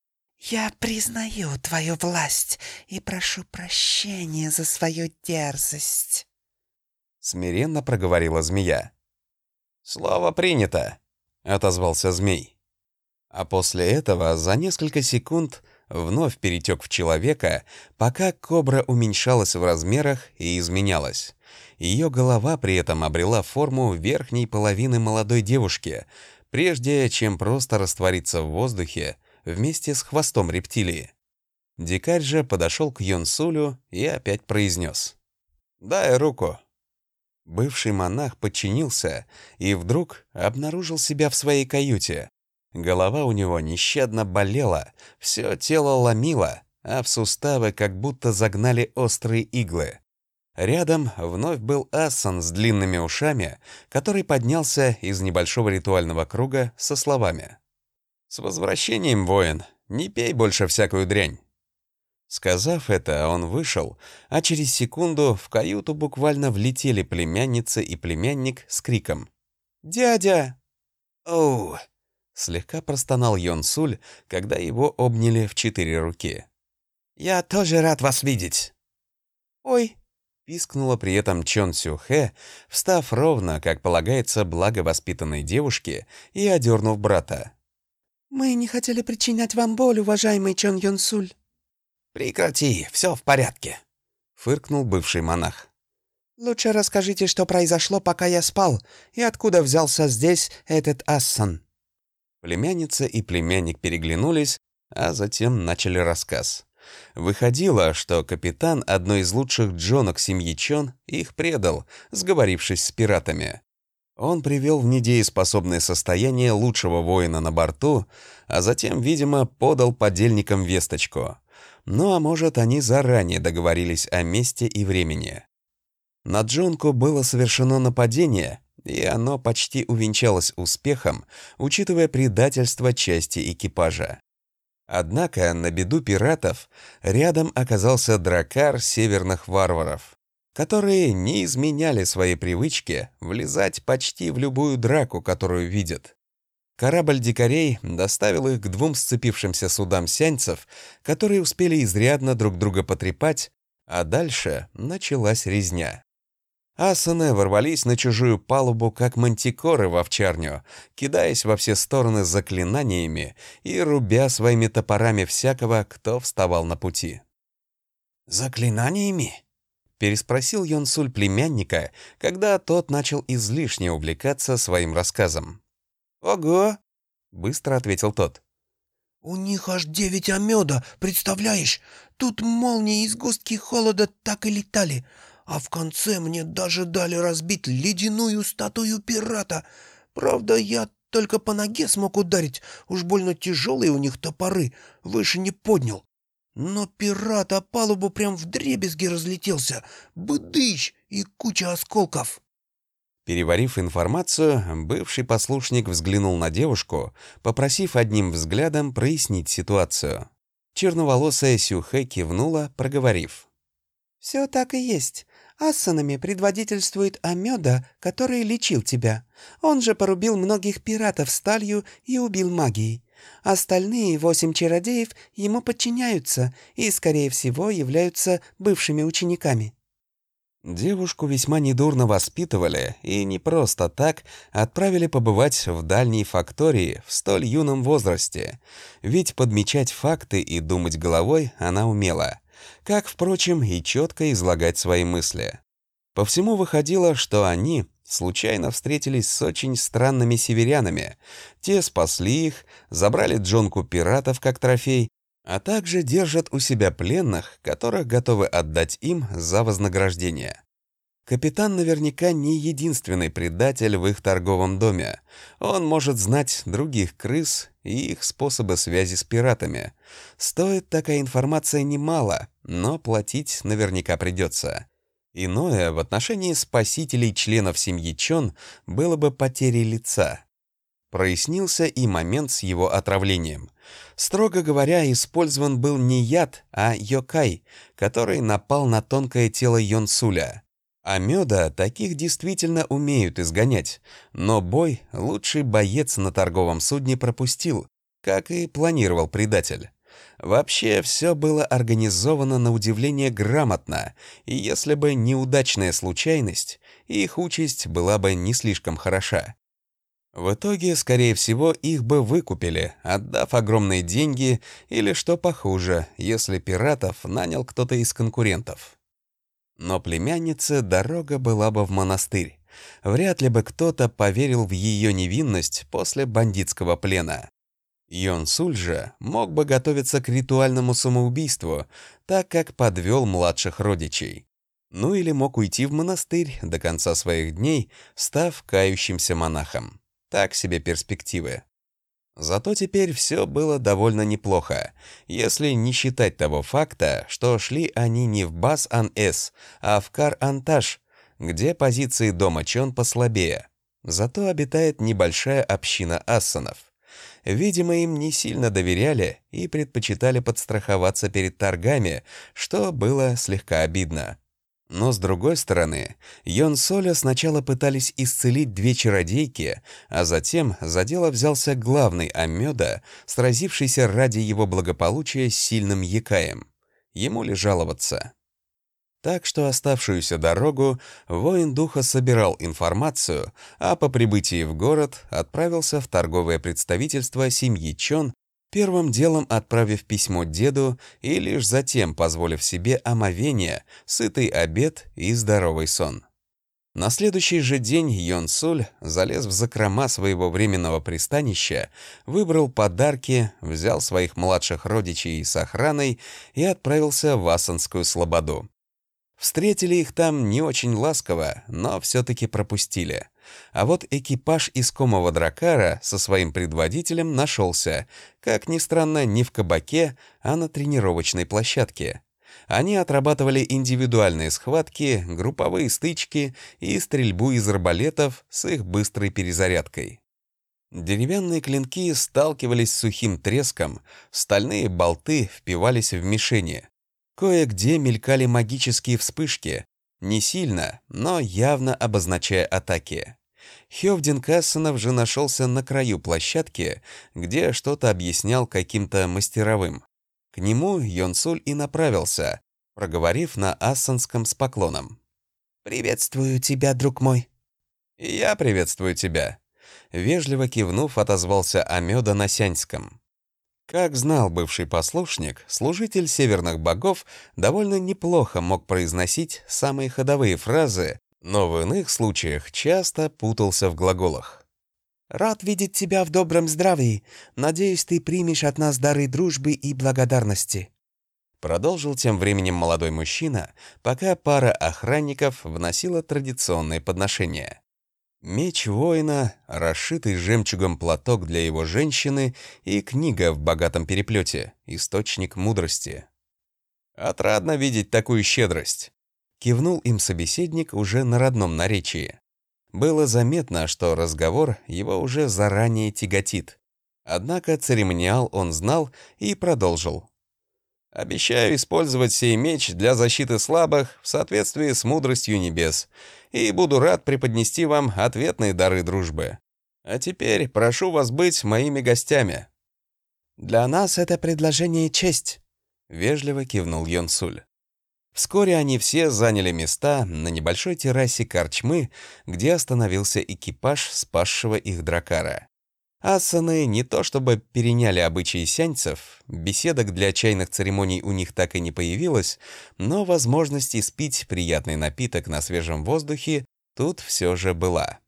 «Я признаю твою власть и прошу прощения за свою дерзость», — смиренно проговорила змея. «Слово принято», — отозвался змей. А после этого за несколько секунд вновь перетек в человека, пока кобра уменьшалась в размерах и изменялась. Ее голова при этом обрела форму верхней половины молодой девушки, прежде чем просто раствориться в воздухе вместе с хвостом рептилии. Дикарь же подошел к Йонсулю и опять произнес: «Дай руку». Бывший монах подчинился и вдруг обнаружил себя в своей каюте. Голова у него нещадно болела, все тело ломило, а в суставы как будто загнали острые иглы. Рядом вновь был Ассан с длинными ушами, который поднялся из небольшого ритуального круга со словами: «С возвращением, воин, не пей больше всякую дрянь». Сказав это, он вышел, а через секунду в каюту буквально влетели племянница и племянник с криком: «Дядя!» «Оу!» — слегка простонал Йонсуль, когда его обняли в четыре руки. «Я тоже рад вас видеть!» «Ой!» — пискнула при этом Чон Сюхэ, встав ровно, как полагается благовоспитанной девушке, и одернув брата. «Мы не хотели причинять вам боль, уважаемый Чон Йонсуль». «Прекрати, все в порядке», — фыркнул бывший монах. «Лучше расскажите, что произошло, пока я спал, и откуда взялся здесь этот Ассан». Племянница и племянник переглянулись, а затем начали рассказ. Выходило, что капитан одной из лучших джонок семьи Чон их предал, сговорившись с пиратами. Он привел в недееспособное состояние лучшего воина на борту, а затем, видимо, подал подельникам весточку. Ну а может, они заранее договорились о месте и времени. На джонку было совершено нападение, и оно почти увенчалось успехом, учитывая предательство части экипажа. Однако, на беду пиратов, рядом оказался дракар северных варваров, которые не изменяли своей привычке влезать почти в любую драку, которую видят. Корабль дикарей доставил их к двум сцепившимся судам сяньцев, которые успели изрядно друг друга потрепать, а дальше началась резня. Асаны ворвались на чужую палубу, как мантикоры в овчарню, кидаясь во все стороны заклинаниями и рубя своими топорами всякого, кто вставал на пути. «Заклинаниями?» — переспросил Йонсуль племянника, когда тот начал излишне увлекаться своим рассказом. «Ого!» — быстро ответил тот. «У них аж девять омёда, представляешь? Тут молнии и сгустки холода так и летали. А в конце мне даже дали разбить ледяную статую пирата. Правда, я только по ноге смог ударить, уж больно тяжелые у них топоры, выше не поднял. Но пират о палубу прям вдребезги разлетелся, быдыщ и куча осколков». Переварив информацию, бывший послушник взглянул на девушку, попросив одним взглядом прояснить ситуацию. Черноволосая Сюхэ кивнула, проговорив: «Все так и есть. Ассанами предводительствует Амёда, который лечил тебя. Он же порубил многих пиратов сталью и убил магией. Остальные восемь чародеев ему подчиняются и, скорее всего, являются бывшими учениками». Девушку весьма недурно воспитывали и не просто так отправили побывать в дальней фактории в столь юном возрасте, ведь подмечать факты и думать головой она умела, как, впрочем, и четко излагать свои мысли. По всему выходило, что они случайно встретились с очень странными северянами. Те спасли их, забрали джонку пиратов как трофей, а также держат у себя пленных, которых готовы отдать им за вознаграждение. Капитан наверняка не единственный предатель в их торговом доме. Он может знать других крыс и их способы связи с пиратами. Стоит такая информация немало, но платить наверняка придется. Иное в отношении спасителей членов семьи Чон было бы потерей лица. Прояснился и момент с его отравлением. Строго говоря, использован был не яд, а йокай, который напал на тонкое тело Йонсуля. А меда таких действительно умеют изгонять, но бой лучший боец на торговом судне пропустил, как и планировал предатель. Вообще, все было организовано на удивление грамотно, и если бы неудачная случайность, их участь была бы не слишком хороша. В итоге, скорее всего, их бы выкупили, отдав огромные деньги, или, что похуже, если пиратов нанял кто-то из конкурентов. Но племяннице дорога была бы в монастырь. Вряд ли бы кто-то поверил в ее невинность после бандитского плена. Йон Суль же мог бы готовиться к ритуальному самоубийству, так как подвел младших родичей. Ну или мог уйти в монастырь до конца своих дней, став кающимся монахом. Так себе перспективы. Зато теперь все было довольно неплохо, если не считать того факта, что шли они не в Бас-Ан-Эс, а в Кар-Анташ, где позиции дома Чон послабее. Зато обитает небольшая община ассанов. Видимо, им не сильно доверяли и предпочитали подстраховаться перед торгами, что было слегка обидно. Но, с другой стороны, Йон Соля сначала пытались исцелить две чародейки, а затем за дело взялся главный Аммёда, сразившийся ради его благополучия с сильным Якаем. Ему ли жаловаться? Так что оставшуюся дорогу воин духа собирал информацию, а по прибытии в город отправился в торговое представительство семьи Чон, первым делом отправив письмо деду и лишь затем позволив себе омовение, сытый обед и здоровый сон. На следующий же день Йон Суль залез в закрома своего временного пристанища, выбрал подарки, взял своих младших родичей с охраной и отправился в Ассанскую слободу. Встретили их там не очень ласково, но все-таки пропустили. А вот экипаж искомого дракара со своим предводителем нашелся, как ни странно, не в кабаке, а на тренировочной площадке. Они отрабатывали индивидуальные схватки, групповые стычки и стрельбу из арбалетов с их быстрой перезарядкой. Деревянные клинки сталкивались с сухим треском, стальные болты впивались в мишени. Кое-где мелькали магические вспышки, не сильно, но явно обозначая атаки. Хёвдин Кассанов же нашелся на краю площадки, где что-то объяснял каким-то мастеровым. К нему Йон Суль и направился, проговорив на ассанском с поклоном. «Приветствую тебя, друг мой». «И я приветствую тебя», — вежливо кивнув, отозвался Амёда на сяньском. Как знал бывший послушник, служитель северных богов довольно неплохо мог произносить самые ходовые фразы, но в иных случаях часто путался в глаголах. «Рад видеть тебя в добром здравии. Надеюсь, ты примешь от нас дары дружбы и благодарности». Продолжил тем временем молодой мужчина, пока пара охранников вносила традиционные подношения. Меч воина, расшитый жемчугом платок для его женщины и книга в богатом переплете «Источник мудрости». «Отрадно видеть такую щедрость», — кивнул им собеседник уже на родном наречии. Было заметно, что разговор его уже заранее тяготит. Однако церемониал он знал и продолжил. «Обещаю использовать сей меч для защиты слабых в соответствии с мудростью небес, и буду рад преподнести вам ответные дары дружбы. А теперь прошу вас быть моими гостями». «Для нас это предложение честь», — вежливо кивнул Йон Суль. Вскоре они все заняли места на небольшой террасе корчмы, где остановился экипаж спасшего их дракара. Ассаны не то чтобы переняли обычаи сяньцев, беседок для чайных церемоний у них так и не появилось, но возможность испить приятный напиток на свежем воздухе тут все же была.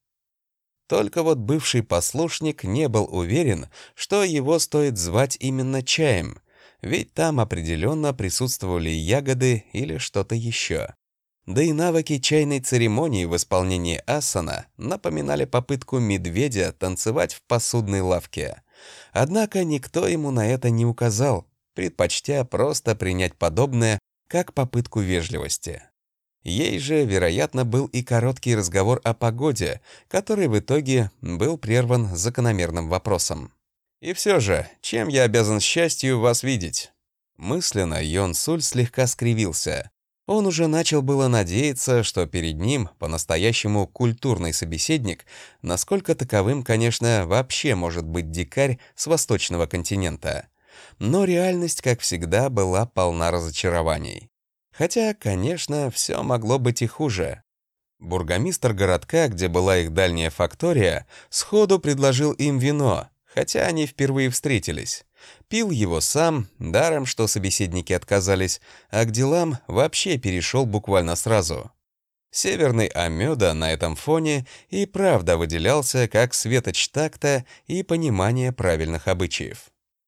Только вот бывший послушник не был уверен, что его стоит звать именно чаем, ведь там определенно присутствовали ягоды или что-то еще. Да и навыки чайной церемонии в исполнении асана напоминали попытку медведя танцевать в посудной лавке. Однако никто ему на это не указал, предпочтя просто принять подобное как попытку вежливости. Ей же, вероятно, был и короткий разговор о погоде, который в итоге был прерван закономерным вопросом. «И все же, чем я обязан счастью вас видеть?» Мысленно Йон Суль слегка скривился. Он уже начал было надеяться, что перед ним по-настоящему культурный собеседник, насколько таковым, конечно, вообще может быть дикарь с восточного континента. Но реальность, как всегда, была полна разочарований. Хотя, конечно, все могло быть и хуже. Бургомистр городка, где была их дальняя фактория, сходу предложил им вино, хотя они впервые встретились. Пил его сам, даром, что собеседники отказались, а к делам вообще перешел буквально сразу. Северный Амёда на этом фоне и правда выделялся как светоч такта и понимания правильных обычаев.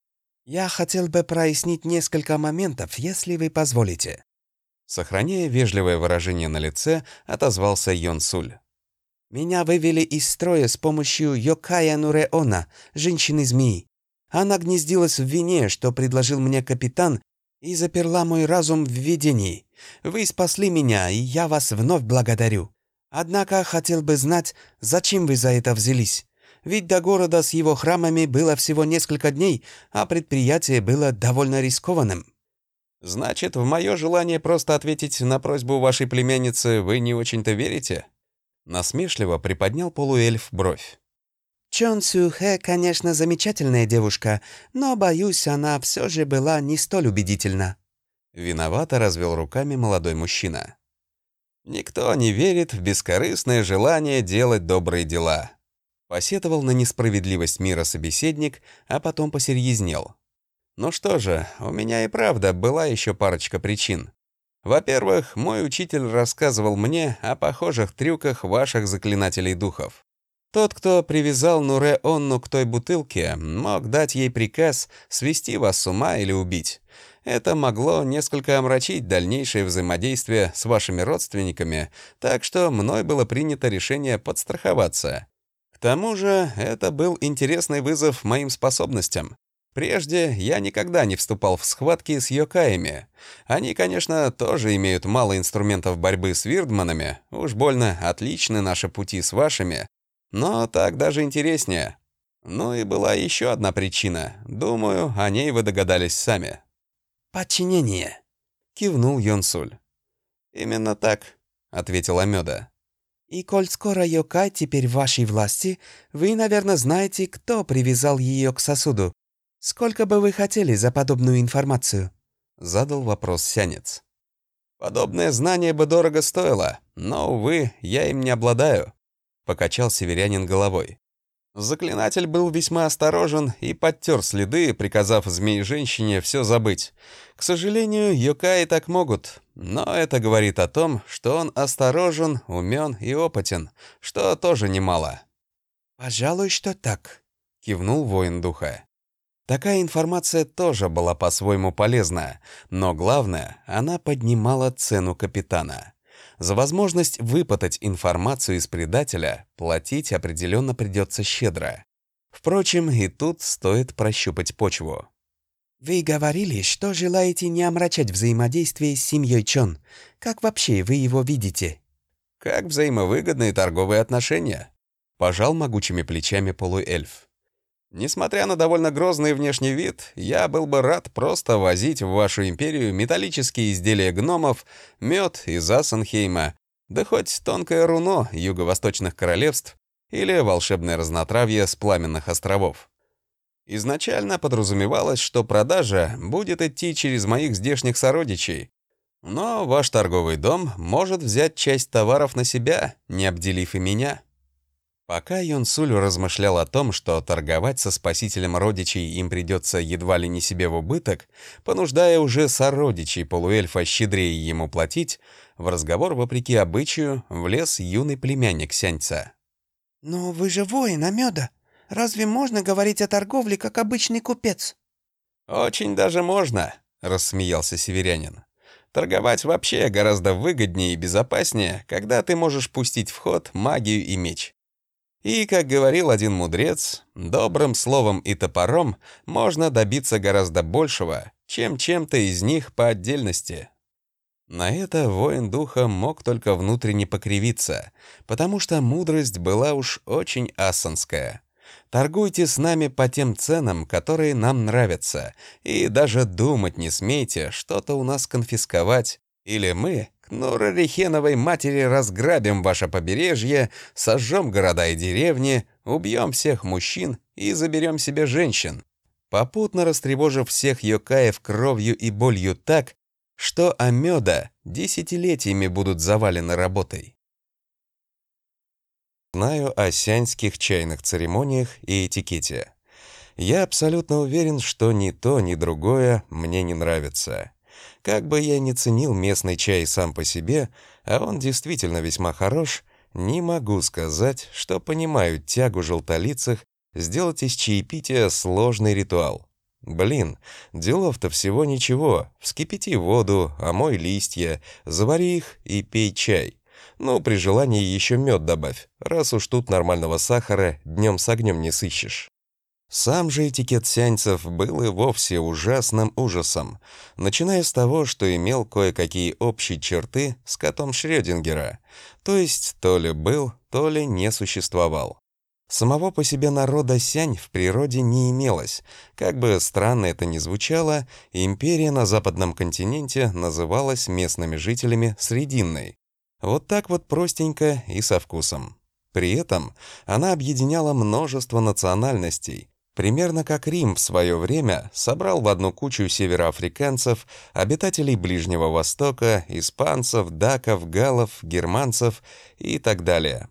«Я хотел бы прояснить несколько моментов, если вы позволите». Сохраняя вежливое выражение на лице, отозвался Йон Суль. «Меня вывели из строя с помощью Йокая Нуреона, женщины-змеи. Она гнездилась в вине, что предложил мне капитан, и заперла мой разум в видении. Вы спасли меня, и я вас вновь благодарю. Однако хотел бы знать, зачем вы за это взялись. Ведь до города с его храмами было всего несколько дней, а предприятие было довольно рискованным». «Значит, в мое желание просто ответить на просьбу вашей племянницы вы не очень-то верите?» Насмешливо приподнял полуэльф бровь. Чон Сюхэ, конечно, замечательная девушка, но, боюсь, она все же была не столь убедительна». Виновато развел руками молодой мужчина. «Никто не верит в бескорыстное желание делать добрые дела». Посетовал на несправедливость мира собеседник, а потом посерьезнел. «Ну что же, у меня и правда была еще парочка причин. Во-первых, мой учитель рассказывал мне о похожих трюках ваших заклинателей духов. Тот, кто привязал Нуре-Онну к той бутылке, мог дать ей приказ свести вас с ума или убить. Это могло несколько омрачить дальнейшее взаимодействие с вашими родственниками, так что мной было принято решение подстраховаться. К тому же, это был интересный вызов моим способностям. Прежде я никогда не вступал в схватки с йокаями. Они, конечно, тоже имеют мало инструментов борьбы с вирдманами, уж больно отличны наши пути с вашими, но так даже интереснее. Ну и была еще одна причина. Думаю, о ней вы догадались сами. «Подчинение», — кивнул Йон Суль. «Именно так», — ответил Амёда. «И коль скоро Йокай теперь в вашей власти, вы, наверное, знаете, кто привязал ее к сосуду. Сколько бы вы хотели за подобную информацию?» Задал вопрос сянец. «Подобное знание бы дорого стоило, но, увы, я им не обладаю», — покачал северянин головой. Заклинатель был весьма осторожен и подтер следы, приказав змеи-женщине все забыть. К сожалению, йокаи так могут, но это говорит о том, что он осторожен, умен и опытен, что тоже немало. «Пожалуй, что так», — кивнул воин духа. Такая информация тоже была по-своему полезна, но главное, она поднимала цену капитана. За возможность выпытать информацию из предателя платить определенно придется щедро. Впрочем, и тут стоит прощупать почву. «Вы говорили, что желаете не омрачать взаимодействие с семьей Чон. Как вообще вы его видите?» «Как взаимовыгодные торговые отношения», — пожал могучими плечами полуэльф. «Несмотря на довольно грозный внешний вид, я был бы рад просто возить в вашу империю металлические изделия гномов, мед из Ассенхейма, да хоть тонкое руно юго-восточных королевств или волшебное разнотравье с пламенных островов. Изначально подразумевалось, что продажа будет идти через моих здешних сородичей, но ваш торговый дом может взять часть товаров на себя, не обделив и меня». Пока Йон Суль размышлял о том, что торговать со спасителем родичей им придется едва ли не себе в убыток, понуждая уже сородичей полуэльфа щедрее ему платить, в разговор, вопреки обычаю, влез юный племянник сяньца. «Но вы же воин, Амёда. Разве можно говорить о торговле, как обычный купец?» «Очень даже можно», — рассмеялся северянин. «Торговать вообще гораздо выгоднее и безопаснее, когда ты можешь пустить в ход магию и меч. И, как говорил один мудрец, добрым словом и топором можно добиться гораздо большего, чем чем-то из них по отдельности». На это воин духа мог только внутренне покривиться, потому что мудрость была уж очень ассанская. Торгуйте с нами по тем ценам, которые нам нравятся, и даже думать не смейте что-то у нас конфисковать Или мы к Нурарихеновой матери разграбим ваше побережье, сожжем города и деревни, убьем всех мужчин и заберем себе женщин, попутно растревожив всех йокаев кровью и болью так, что Амёда десятилетиями будут завалены работой. Знаю о сяньских чайных церемониях и этикете. Я абсолютно уверен, что ни то, ни другое мне не нравится. Как бы я ни ценил местный чай сам по себе, а он действительно весьма хорош, не могу сказать, что понимаю тягу желтолицых сделать из чаепития сложный ритуал. Блин, делов-то всего ничего. Вскипяти воду, омой листья, завари их и пей чай. Ну, при желании еще мед добавь, раз уж тут нормального сахара днем с огнем не сыщешь. Сам же этикет сяньцев был и вовсе ужасным ужасом, начиная с того, что имел кое-какие общие черты с котом Шрёдингера, то есть то ли был, то ли не существовал. Самого по себе народа сянь в природе не имелось. Как бы странно это ни звучало, империя на западном континенте называлась местными жителями Срединной. Вот так вот простенько и со вкусом. При этом она объединяла множество национальностей, примерно как Рим в свое время собрал в одну кучу североафриканцев, обитателей Ближнего Востока, испанцев, даков, галлов, германцев и так далее.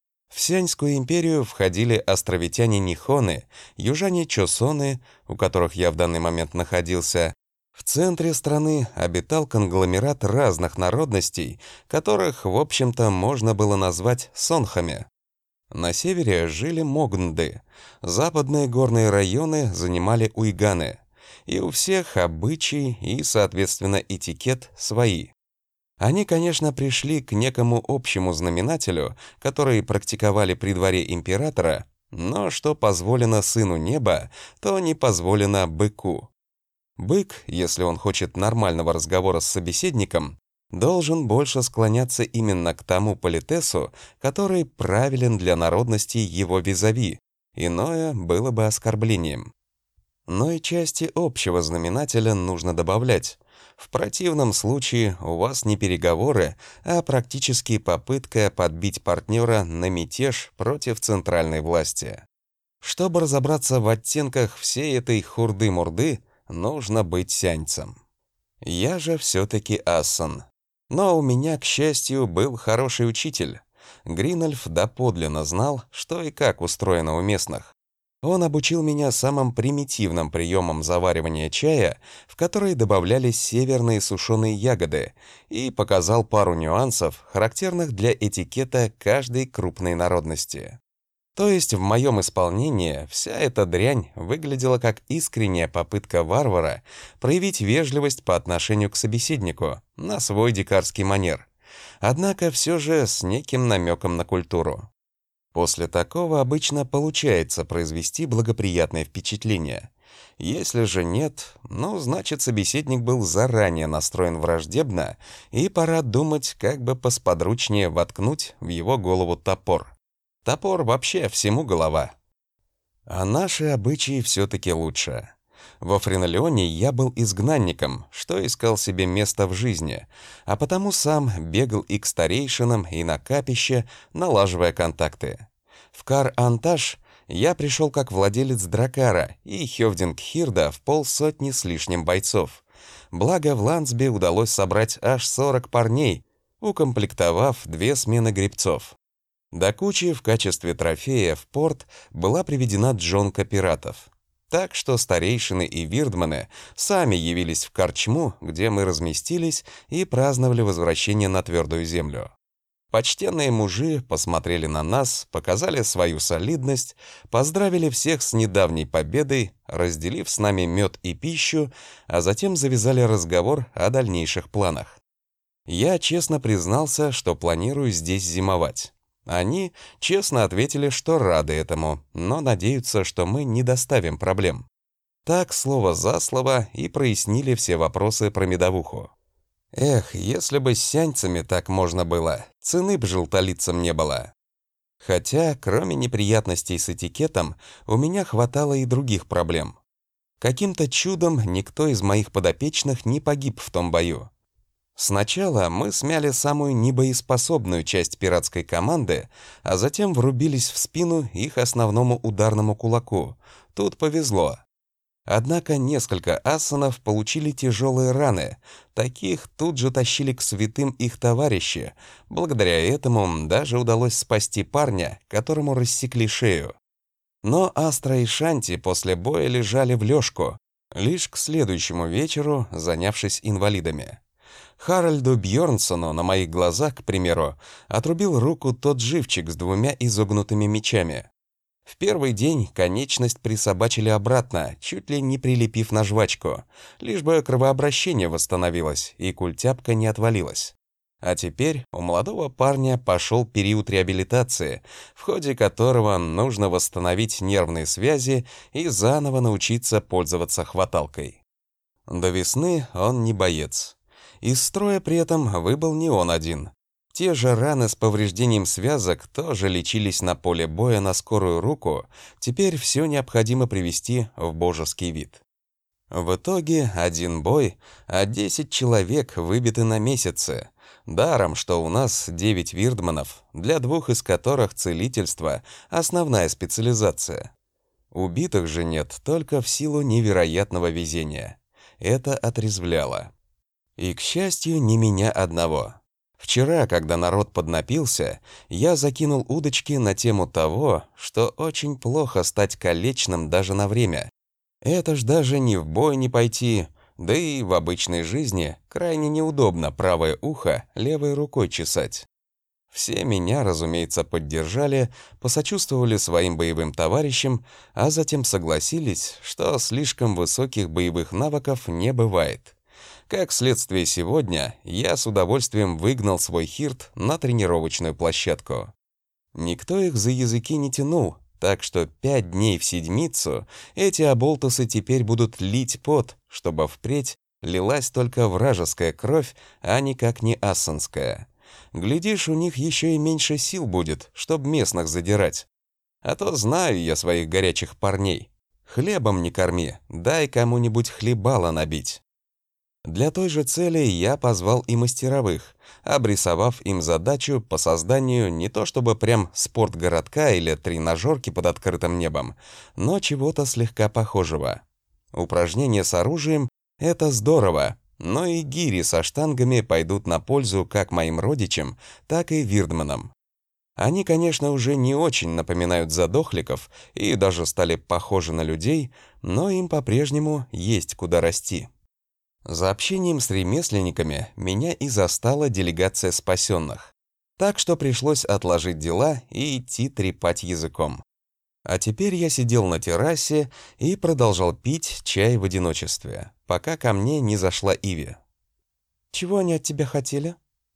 В Сяньскую империю входили островитяне-нихоны, южане-чосоны, у которых я в данный момент находился. В центре страны обитал конгломерат разных народностей, которых, в общем-то, можно было назвать сонхами. На севере жили могнды, западные горные районы занимали уйганы, и у всех обычаи и, соответственно, этикет свои. Они, конечно, пришли к некому общему знаменателю, который практиковали при дворе императора, но что позволено сыну неба, то не позволено быку. Бык, если он хочет нормального разговора с собеседником, должен больше склоняться именно к тому политесу, который правилен для народности его визави, иное было бы оскорблением. Но и части общего знаменателя нужно добавлять. В противном случае у вас не переговоры, а практически попытка подбить партнера на мятеж против центральной власти. Чтобы разобраться в оттенках всей этой хурды-мурды, нужно быть сяньцем. Я же все-таки ассан. Но у меня, к счастью, был хороший учитель. Гринольф доподлинно знал, что и как устроено у местных. Он обучил меня самым примитивным приемам заваривания чая, в который добавлялись северные сушеные ягоды, и показал пару нюансов, характерных для этикета каждой крупной народности. То есть в моем исполнении вся эта дрянь выглядела как искренняя попытка варвара проявить вежливость по отношению к собеседнику на свой дикарский манер, однако все же с неким намеком на культуру. После такого обычно получается произвести благоприятное впечатление. Если же нет, ну, значит, собеседник был заранее настроен враждебно, и пора думать, как бы посподручнее воткнуть в его голову топор. Топор вообще всему голова. А наши обычаи все-таки лучше. Во Френолеоне я был изгнанником, что искал себе место в жизни, а потому сам бегал и к старейшинам, и на капище, налаживая контакты. В Кар-Анташ я пришел как владелец дракара и Хёвдинг-Хирда в полсотни с лишним бойцов. Благо в Лансбе удалось собрать аж сорок парней, укомплектовав две смены гребцов. До кучи в качестве трофея в порт была приведена джонка пиратов. Так что старейшины и вирдманы сами явились в корчму, где мы разместились и праздновали возвращение на твердую землю. Почтенные мужи посмотрели на нас, показали свою солидность, поздравили всех с недавней победой, разделив с нами мед и пищу, а затем завязали разговор о дальнейших планах. Я честно признался, что планирую здесь зимовать. Они честно ответили, что рады этому, но надеются, что мы не доставим проблем. Так, слово за слово, и прояснили все вопросы про медовуху. Эх, если бы с сяньцами так можно было, цены б желтолицам не было. Хотя, кроме неприятностей с этикетом, у меня хватало и других проблем. Каким-то чудом никто из моих подопечных не погиб в том бою. Сначала мы смяли самую небоеспособную часть пиратской команды, а затем врубились в спину их основному ударному кулаку. Тут повезло. Однако несколько ассанов получили тяжелые раны. Таких тут же тащили к святым их товарищи. Благодаря этому даже удалось спасти парня, которому рассекли шею. Но Астра и Шанти после боя лежали в лёжку, лишь к следующему вечеру занявшись инвалидами. Харальду Бьёрнсону на моих глазах, к примеру, отрубил руку тот живчик с двумя изогнутыми мечами. В первый день конечность присобачили обратно, чуть ли не прилепив на жвачку, лишь бы кровообращение восстановилось и культяпка не отвалилась. А теперь у молодого парня пошел период реабилитации, в ходе которого нужно восстановить нервные связи и заново научиться пользоваться хваталкой. До весны он не боец. Из строя при этом выбыл не он один. Те же раны с повреждением связок тоже лечились на поле боя на скорую руку, теперь все необходимо привести в божеский вид. В итоге один бой, а десять человек выбиты на месяцы. Даром, что у нас девять вирдманов, для двух из которых целительство — основная специализация. Убитых же нет только в силу невероятного везения. Это отрезвляло. И, к счастью, не меня одного. Вчера, когда народ поднапился, я закинул удочки на тему того, что очень плохо стать калечным даже на время. Это ж даже не в бой не пойти, да и в обычной жизни крайне неудобно правое ухо левой рукой чесать. Все меня, разумеется, поддержали, посочувствовали своим боевым товарищам, а затем согласились, что слишком высоких боевых навыков не бывает. Как следствие, сегодня я с удовольствием выгнал свой хирт на тренировочную площадку. Никто их за языки не тянул, так что пять дней в седмицу эти оболтусы теперь будут лить пот, чтобы впредь лилась только вражеская кровь, а никак не ассанская. Глядишь, у них еще и меньше сил будет, чтоб местных задирать. А то знаю я своих горячих парней. Хлебом не корми, дай кому-нибудь хлебало набить. Для той же цели я позвал и мастеровых, обрисовав им задачу по созданию не то чтобы прям спортгородка или тренажерки под открытым небом, но чего-то слегка похожего. Упражнения с оружием — это здорово, но и гири со штангами пойдут на пользу как моим родичам, так и вирдманам. Они, конечно, уже не очень напоминают задохликов и даже стали похожи на людей, но им по-прежнему есть куда расти. За общением с ремесленниками меня и застала делегация спасенных. Так что пришлось отложить дела и идти трепать языком. А теперь я сидел на террасе и продолжал пить чай в одиночестве, пока ко мне не зашла Иви. «Чего они от тебя хотели?»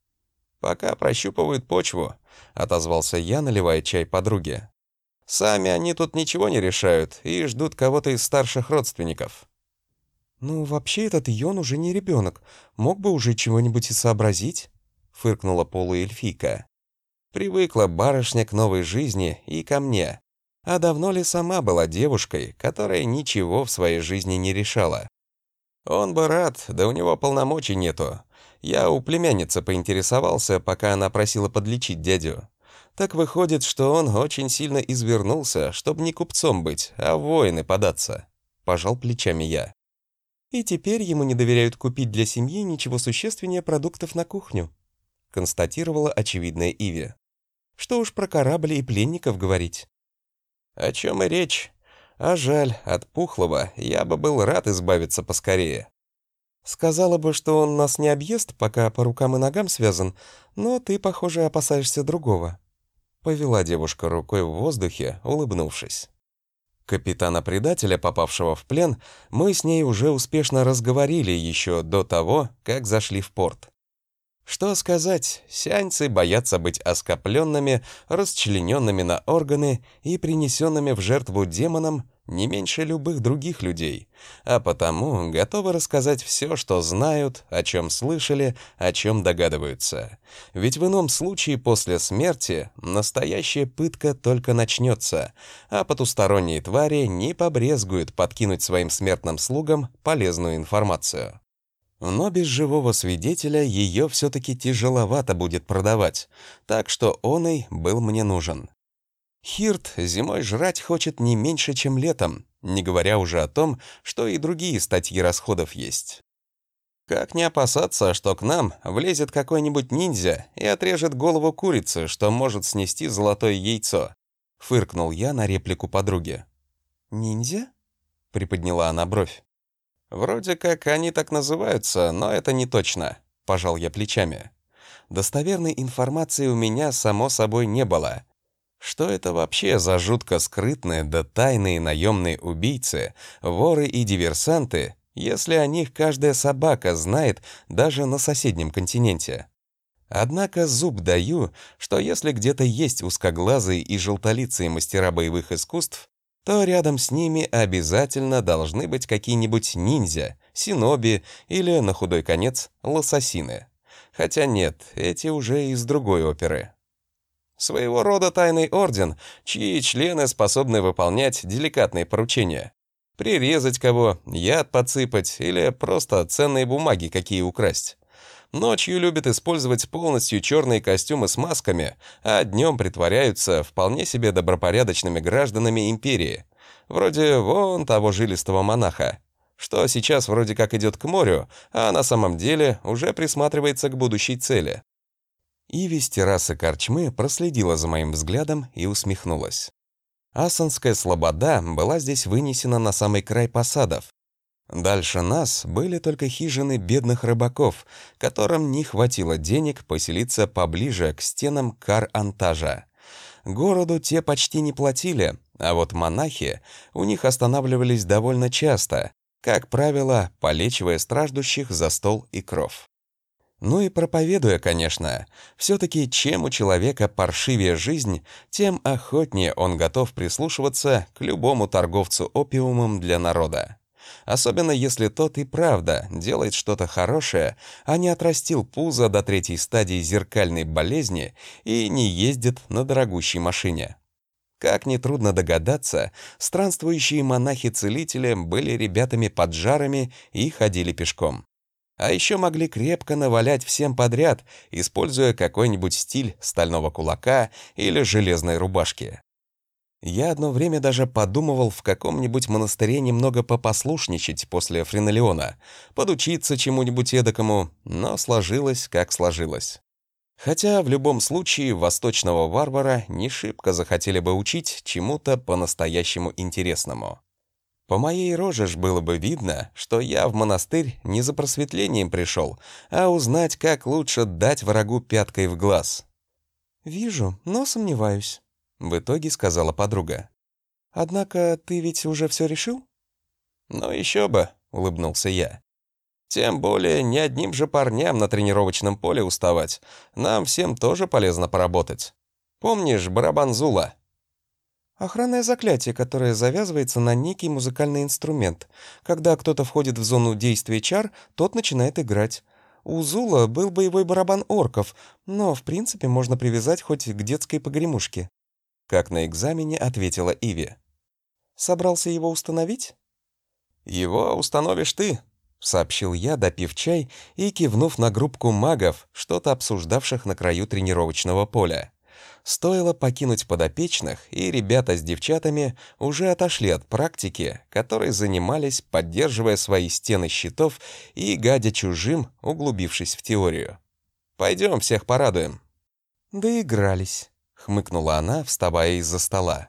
«Пока прощупывают почву», — отозвался я, наливая чай подруге. «Сами они тут ничего не решают и ждут кого-то из старших родственников». «Ну, вообще этот Йон уже не ребенок, мог бы уже чего-нибудь и сообразить», — фыркнула полуэльфийка. «Привыкла барышня к новой жизни и ко мне. А давно ли сама была девушкой, которая ничего в своей жизни не решала? Он бы рад, да у него полномочий нету. Я у племянницы поинтересовался, пока она просила подлечить дядю. Так выходит, что он очень сильно извернулся, чтобы не купцом быть, а в воины податься», — пожал плечами я. «И теперь ему не доверяют купить для семьи ничего существеннее продуктов на кухню», — констатировала очевидная Иви. «Что уж про корабль и пленников говорить». «О чем и речь. А жаль, от Пухлого я бы был рад избавиться поскорее». «Сказала бы, что он нас не объест, пока по рукам и ногам связан, но ты, похоже, опасаешься другого», — повела девушка рукой в воздухе, улыбнувшись. Капитана-предателя, попавшего в плен, мы с ней уже успешно разговорили еще до того, как зашли в порт. Что сказать, сианьцы боятся быть оскопленными, расчлененными на органы и принесенными в жертву демонам не меньше любых других людей, а потому готовы рассказать все, что знают, о чем слышали, о чем догадываются. Ведь в ином случае после смерти настоящая пытка только начнется, а потусторонние твари не побрезгуют подкинуть своим смертным слугам полезную информацию. Но без живого свидетеля ее все-таки тяжеловато будет продавать, так что он и был мне нужен. Хирт зимой жрать хочет не меньше, чем летом, не говоря уже о том, что и другие статьи расходов есть. Как не опасаться, что к нам влезет какой-нибудь ниндзя и отрежет голову курицы, что может снести золотое яйцо? Фыркнул я на реплику подруги. «Ниндзя?» — приподняла она бровь. «Вроде как они так называются, но это не точно», — пожал я плечами. Достоверной информации у меня, само собой, не было. Что это вообще за жутко скрытные да тайные наемные убийцы, воры и диверсанты, если о них каждая собака знает даже на соседнем континенте? Однако зуб даю, что если где-то есть узкоглазые и желтолицые мастера боевых искусств, то рядом с ними обязательно должны быть какие-нибудь ниндзя, синоби или, на худой конец, лососины. Хотя нет, эти уже из другой оперы. Своего рода тайный орден, чьи члены способны выполнять деликатные поручения. Прирезать кого, яд подсыпать или просто ценные бумаги какие украсть. Ночью любят использовать полностью черные костюмы с масками, а днем притворяются вполне себе добропорядочными гражданами империи. Вроде вон того жилистого монаха, что сейчас вроде как идет к морю, а на самом деле уже присматривается к будущей цели. Иви с террасы корчмы проследила за моим взглядом и усмехнулась. Асанская слобода была здесь вынесена на самый край посадов. Дальше нас были только хижины бедных рыбаков, которым не хватило денег поселиться поближе к стенам Кар-Антажа. Городу те почти не платили, а вот монахи у них останавливались довольно часто, как правило, полечивая страждущих за стол и кров. Ну и проповедуя, конечно, все-таки чем у человека паршивее жизнь, тем охотнее он готов прислушиваться к любому торговцу опиумом для народа. Особенно если тот и правда делает что-то хорошее, а не отрастил пузо до третьей стадии зеркальной болезни и не ездит на дорогущей машине. Как нетрудно догадаться, странствующие монахи-целители были ребятами-поджарами и ходили пешком. А еще могли крепко навалять всем подряд, используя какой-нибудь стиль стального кулака или железной рубашки. Я одно время даже подумывал в каком-нибудь монастыре немного попослушничать после Френолеона, подучиться чему-нибудь эдакому, но сложилось, как сложилось. Хотя в любом случае восточного варвара не шибко захотели бы учить чему-то по-настоящему интересному. По моей роже ж было бы видно, что я в монастырь не за просветлением пришел, а узнать, как лучше дать врагу пяткой в глаз. «Вижу, но сомневаюсь», — в итоге сказала подруга. «Однако ты ведь уже все решил?» «Ну еще бы», — улыбнулся я. «Тем более не одним же парням на тренировочном поле уставать. Нам всем тоже полезно поработать. Помнишь барабан Зула?» «Охранное заклятие, которое завязывается на некий музыкальный инструмент. Когда кто-то входит в зону действия чар, тот начинает играть. У Зула был боевой барабан орков, но, в принципе, можно привязать хоть к детской погремушке». Как на экзамене ответила Иви. «Собрался его установить?» «Его установишь ты», — сообщил я, допив чай и кивнув на группку магов, что-то обсуждавших на краю тренировочного поля. Стоило покинуть подопечных, и ребята с девчатами уже отошли от практики, которой занимались, поддерживая свои стены щитов и гадя чужим, углубившись в теорию. «Пойдем, всех порадуем». «Доигрались», — хмыкнула она, вставая из-за стола.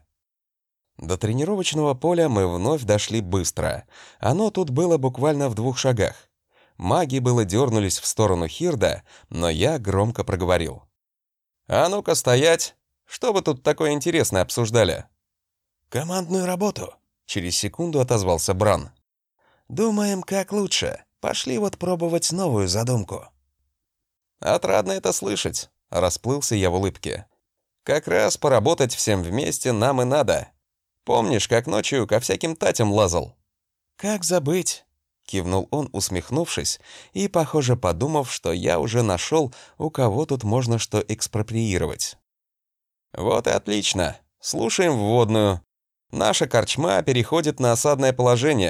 До тренировочного поля мы вновь дошли быстро. Оно тут было буквально в двух шагах. Маги было дернулись в сторону Хирда, но я громко проговорил. «А ну-ка стоять! Что вы тут такое интересное обсуждали?» «Командную работу», — через секунду отозвался Бран. «Думаем, как лучше. Пошли вот пробовать новую задумку». «Отрадно это слышать», — расплылся я в улыбке. «Как раз поработать всем вместе нам и надо. Помнишь, как ночью ко всяким татям лазал?» «Как забыть?» — кивнул он, усмехнувшись, и, похоже, подумав, что я уже нашел, у кого тут можно что экспроприировать. «Вот и отлично. Слушаем вводную. Наша корчма переходит на осадное положение.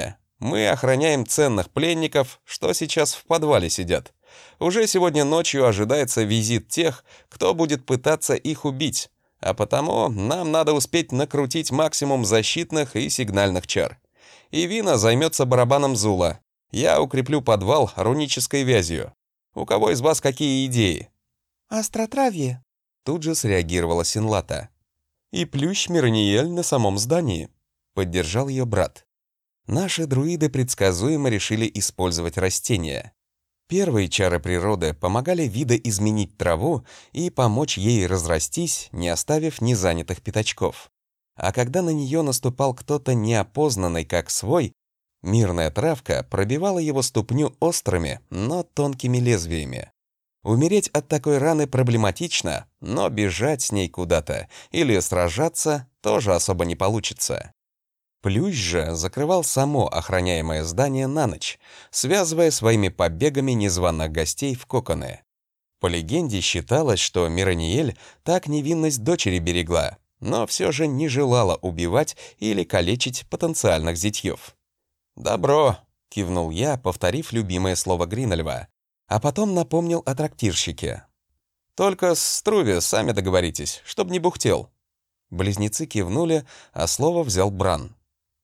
Мы охраняем ценных пленников, что сейчас в подвале сидят. Уже сегодня ночью ожидается визит тех, кто будет пытаться их убить, а потому нам надо успеть накрутить максимум защитных и сигнальных чар. Ивина займется барабаном Зула. Я укреплю подвал рунической вязью. У кого из вас какие идеи?» «Остротравье», — тут же среагировала Синлата. «И плющ Мираниэль на самом здании», — поддержал ее брат. Наши друиды предсказуемо решили использовать растения. Первые чары природы помогали видоизменить траву и помочь ей разрастись, не оставив незанятых пятачков. А когда на нее наступал кто-то неопознанный как свой, мирная травка пробивала его ступню острыми, но тонкими лезвиями. Умереть от такой раны проблематично, но бежать с ней куда-то или сражаться тоже особо не получится. Плющ же закрывал само охраняемое здание на ночь, связывая своими побегами незваных гостей в коконы. По легенде считалось, что Мираниэль так невинность дочери берегла, но все же не желала убивать или калечить потенциальных зятьев. «Добро», — кивнул я, повторив любимое слово Гринельва, а потом напомнил о трактирщике. «Только с Струве сами договоритесь, чтоб не бухтел». Близнецы кивнули, а слово взял Бран.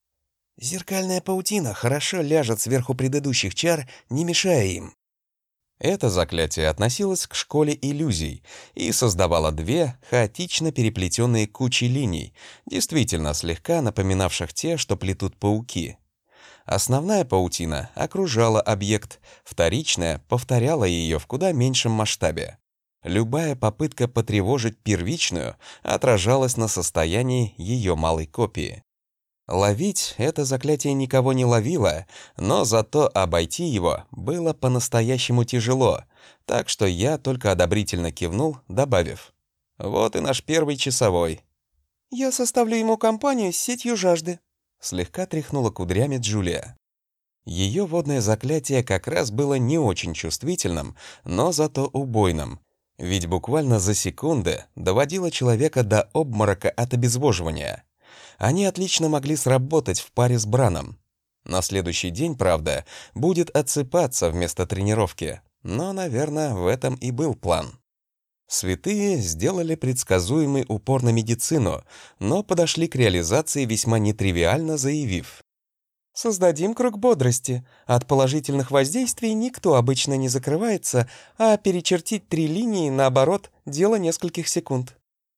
«Зеркальная паутина хорошо ляжет сверху предыдущих чар, не мешая им». Это заклятие относилось к школе иллюзий и создавало две хаотично переплетенные кучи линий, действительно слегка напоминавших те, что плетут пауки. Основная паутина окружала объект, вторичная повторяла ее в куда меньшем масштабе. Любая попытка потревожить первичную отражалась на состоянии ее малой копии. Ловить это заклятие никого не ловило, но зато обойти его было по-настоящему тяжело, так что я только одобрительно кивнул, добавив: «Вот и наш первый часовой». «Я составлю ему компанию с сетью жажды», — слегка тряхнула кудрями Джулия. Ее водное заклятие как раз было не очень чувствительным, но зато убойным, ведь буквально за секунды доводило человека до обморока от обезвоживания. Они отлично могли сработать в паре с Браном. На следующий день, правда, будет отсыпаться вместо тренировки, но, наверное, в этом и был план. Святые сделали предсказуемый упор на медицину, но подошли к реализации весьма нетривиально, заявив: «Создадим круг бодрости. От положительных воздействий никто обычно не закрывается, а перечертить три линии, наоборот, дело нескольких секунд».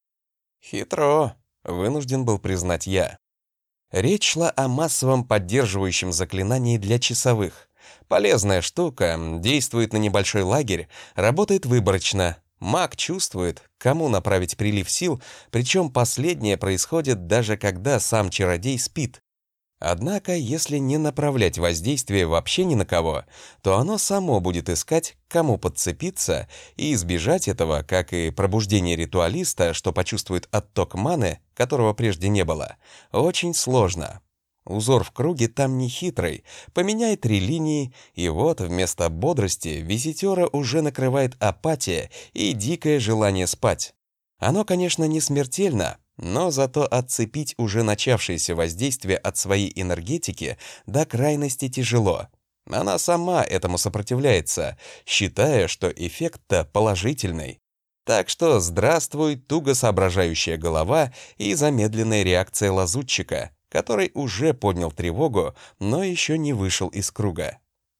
«Хитро», — вынужден был признать я. Речь шла о массовом поддерживающем заклинании для часовых. Полезная штука, действует на небольшой лагерь, работает выборочно. Маг чувствует, кому направить прилив сил, причем последнее происходит даже когда сам чародей спит. Однако, если не направлять воздействие вообще ни на кого, то оно само будет искать, кому подцепиться, и избежать этого, как и пробуждение ритуалиста, что почувствует отток маны, которого прежде не было, очень сложно. Узор в круге там не хитрый, поменяй три линии, и вот вместо бодрости визитера уже накрывает апатия и дикое желание спать. Оно, конечно, не смертельно, но зато отцепить уже начавшееся воздействие от своей энергетики до крайности тяжело. Она сама этому сопротивляется, считая, что эффект-то положительный. Так что здравствуй, туго соображающая голова и замедленная реакция лазутчика, который уже поднял тревогу, но еще не вышел из круга.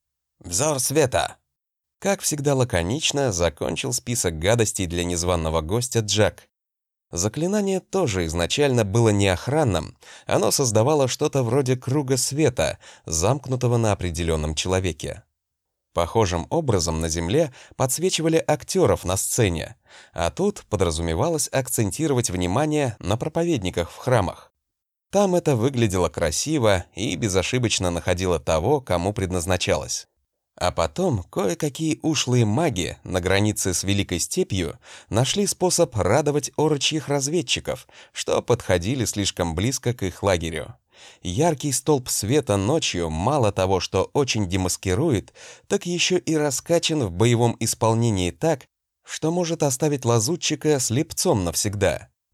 «Взор света!» Как всегда лаконично закончил список гадостей для незваного гостя Джак. Заклинание тоже изначально было не охранным, оно создавало что-то вроде круга света, замкнутого на определенном человеке. Похожим образом на Земле подсвечивали актеров на сцене, а тут подразумевалось акцентировать внимание на проповедниках в храмах. Там это выглядело красиво и безошибочно находило того, кому предназначалось. А потом кое-какие ушлые маги на границе с Великой Степью нашли способ радовать орочьих разведчиков, что подходили слишком близко к их лагерю. Яркий столб света ночью мало того, что очень демаскирует, так еще и раскачан в боевом исполнении так, что может оставить лазутчика слепцом навсегда.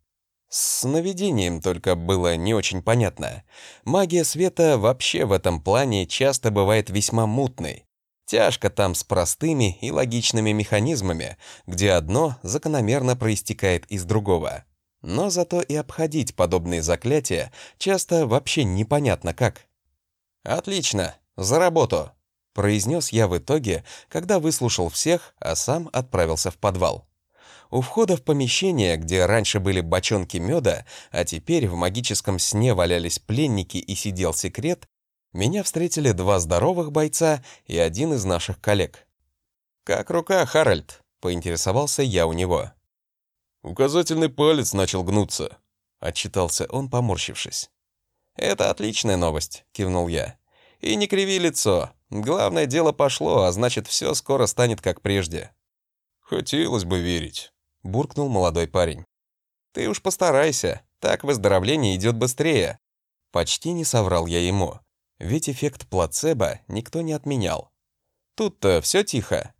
С наведением только было не очень понятно. Магия света вообще в этом плане часто бывает весьма мутной. Тяжко там с простыми и логичными механизмами, где одно закономерно проистекает из другого. Но зато и обходить подобные заклятия часто вообще непонятно как. «Отлично, за работу!» — произнес я в итоге, когда выслушал всех, а сам отправился в подвал. У входа в помещение, где раньше были бочонки меда, а теперь в магическом сне валялись пленники и сидел секрет, меня встретили два здоровых бойца и один из наших коллег. «Как рука, Харальд?» — поинтересовался я у него. «Указательный палец начал гнуться», — отчитался он, поморщившись. «Это отличная новость», — кивнул я. «И не криви лицо. Главное, дело пошло, а значит, все скоро станет как прежде». «Хотелось бы верить», — буркнул молодой парень. «Ты уж постарайся, так выздоровление идет быстрее». Почти не соврал я ему, ведь эффект плацебо никто не отменял. Тут-то все тихо.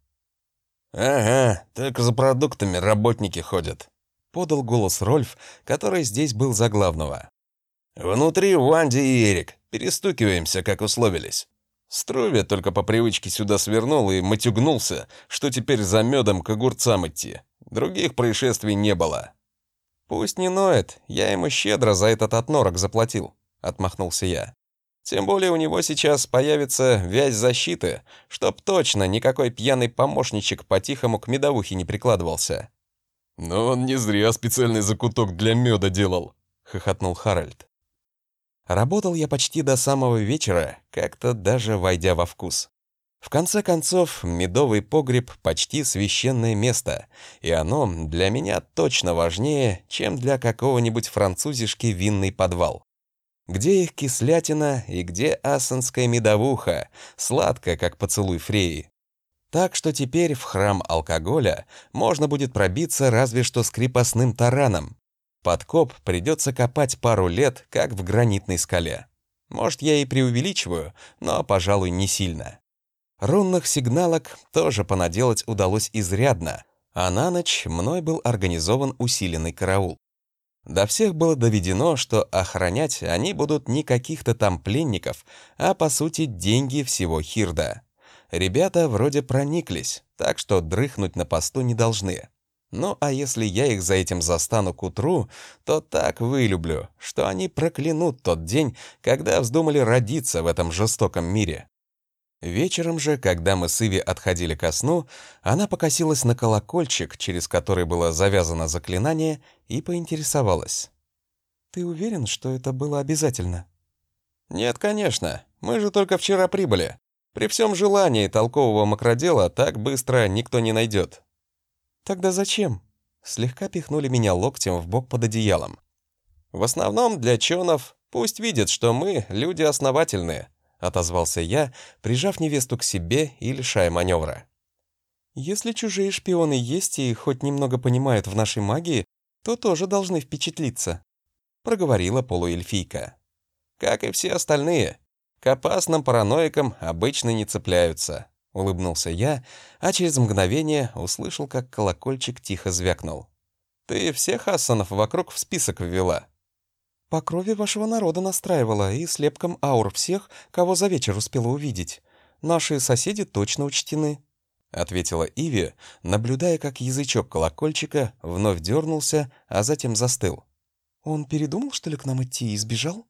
«Ага, так за продуктами работники ходят», — подал голос Рольф, который здесь был за главного. «Внутри Ванди и Эрик. Перестукиваемся, как условились. Струве только по привычке сюда свернул и матюгнулся, что теперь за медом к огурцам идти. Других происшествий не было». «Пусть не ноет, я ему щедро за этот отнорок заплатил», — отмахнулся я. «Тем более у него сейчас появится вязь защиты, чтоб точно никакой пьяный помощничек по-тихому к медовухе не прикладывался». «Но он не зря специальный закуток для меда делал», — хохотнул Харальд. Работал я почти до самого вечера, как-то даже войдя во вкус. В конце концов, медовый погреб — почти священное место, и оно для меня точно важнее, чем для какого-нибудь французишки винный подвал. Где их кислятина и где ассенская медовуха, сладкая, как поцелуй Фреи. Так что теперь в храм алкоголя можно будет пробиться разве что с крепостным тараном. Подкоп придется копать пару лет, как в гранитной скале. Может, я и преувеличиваю, но, пожалуй, не сильно. Рунных сигналок тоже понаделать удалось изрядно, а на ночь мной был организован усиленный караул. До всех было доведено, что охранять они будут не каких-то там пленников, а, по сути, деньги всего Хирда. Ребята вроде прониклись, так что дрыхнуть на посту не должны. Ну, а если я их за этим застану к утру, то так вылюблю, что они проклянут тот день, когда вздумали родиться в этом жестоком мире. Вечером же, когда мы с Иви отходили ко сну, она покосилась на колокольчик, через который было завязано заклинание, и поинтересовалась. «Ты уверен, что это было обязательно?» «Нет, конечно. Мы же только вчера прибыли. При всем желании толкового мокродела так быстро никто не найдет». «Тогда зачем?» Слегка пихнули меня локтем в бок под одеялом. «В основном для чонов. Пусть видят, что мы люди основательные», — отозвался я, прижав невесту к себе и лишая маневра. «Если чужие шпионы есть и хоть немного понимают в нашей магии, то тоже должны впечатлиться», — проговорила полуэльфийка. «Как и все остальные. К опасным параноикам обычно не цепляются», — улыбнулся я, а через мгновение услышал, как колокольчик тихо звякнул. «Ты всех ассанов вокруг в список ввела?» «По крови вашего народа настраивала и слепком аур всех, кого за вечер успела увидеть. Наши соседи точно учтены», — ответила Иви, наблюдая, как язычок колокольчика вновь дернулся, а затем застыл. «Он передумал, что ли, к нам идти и сбежал?»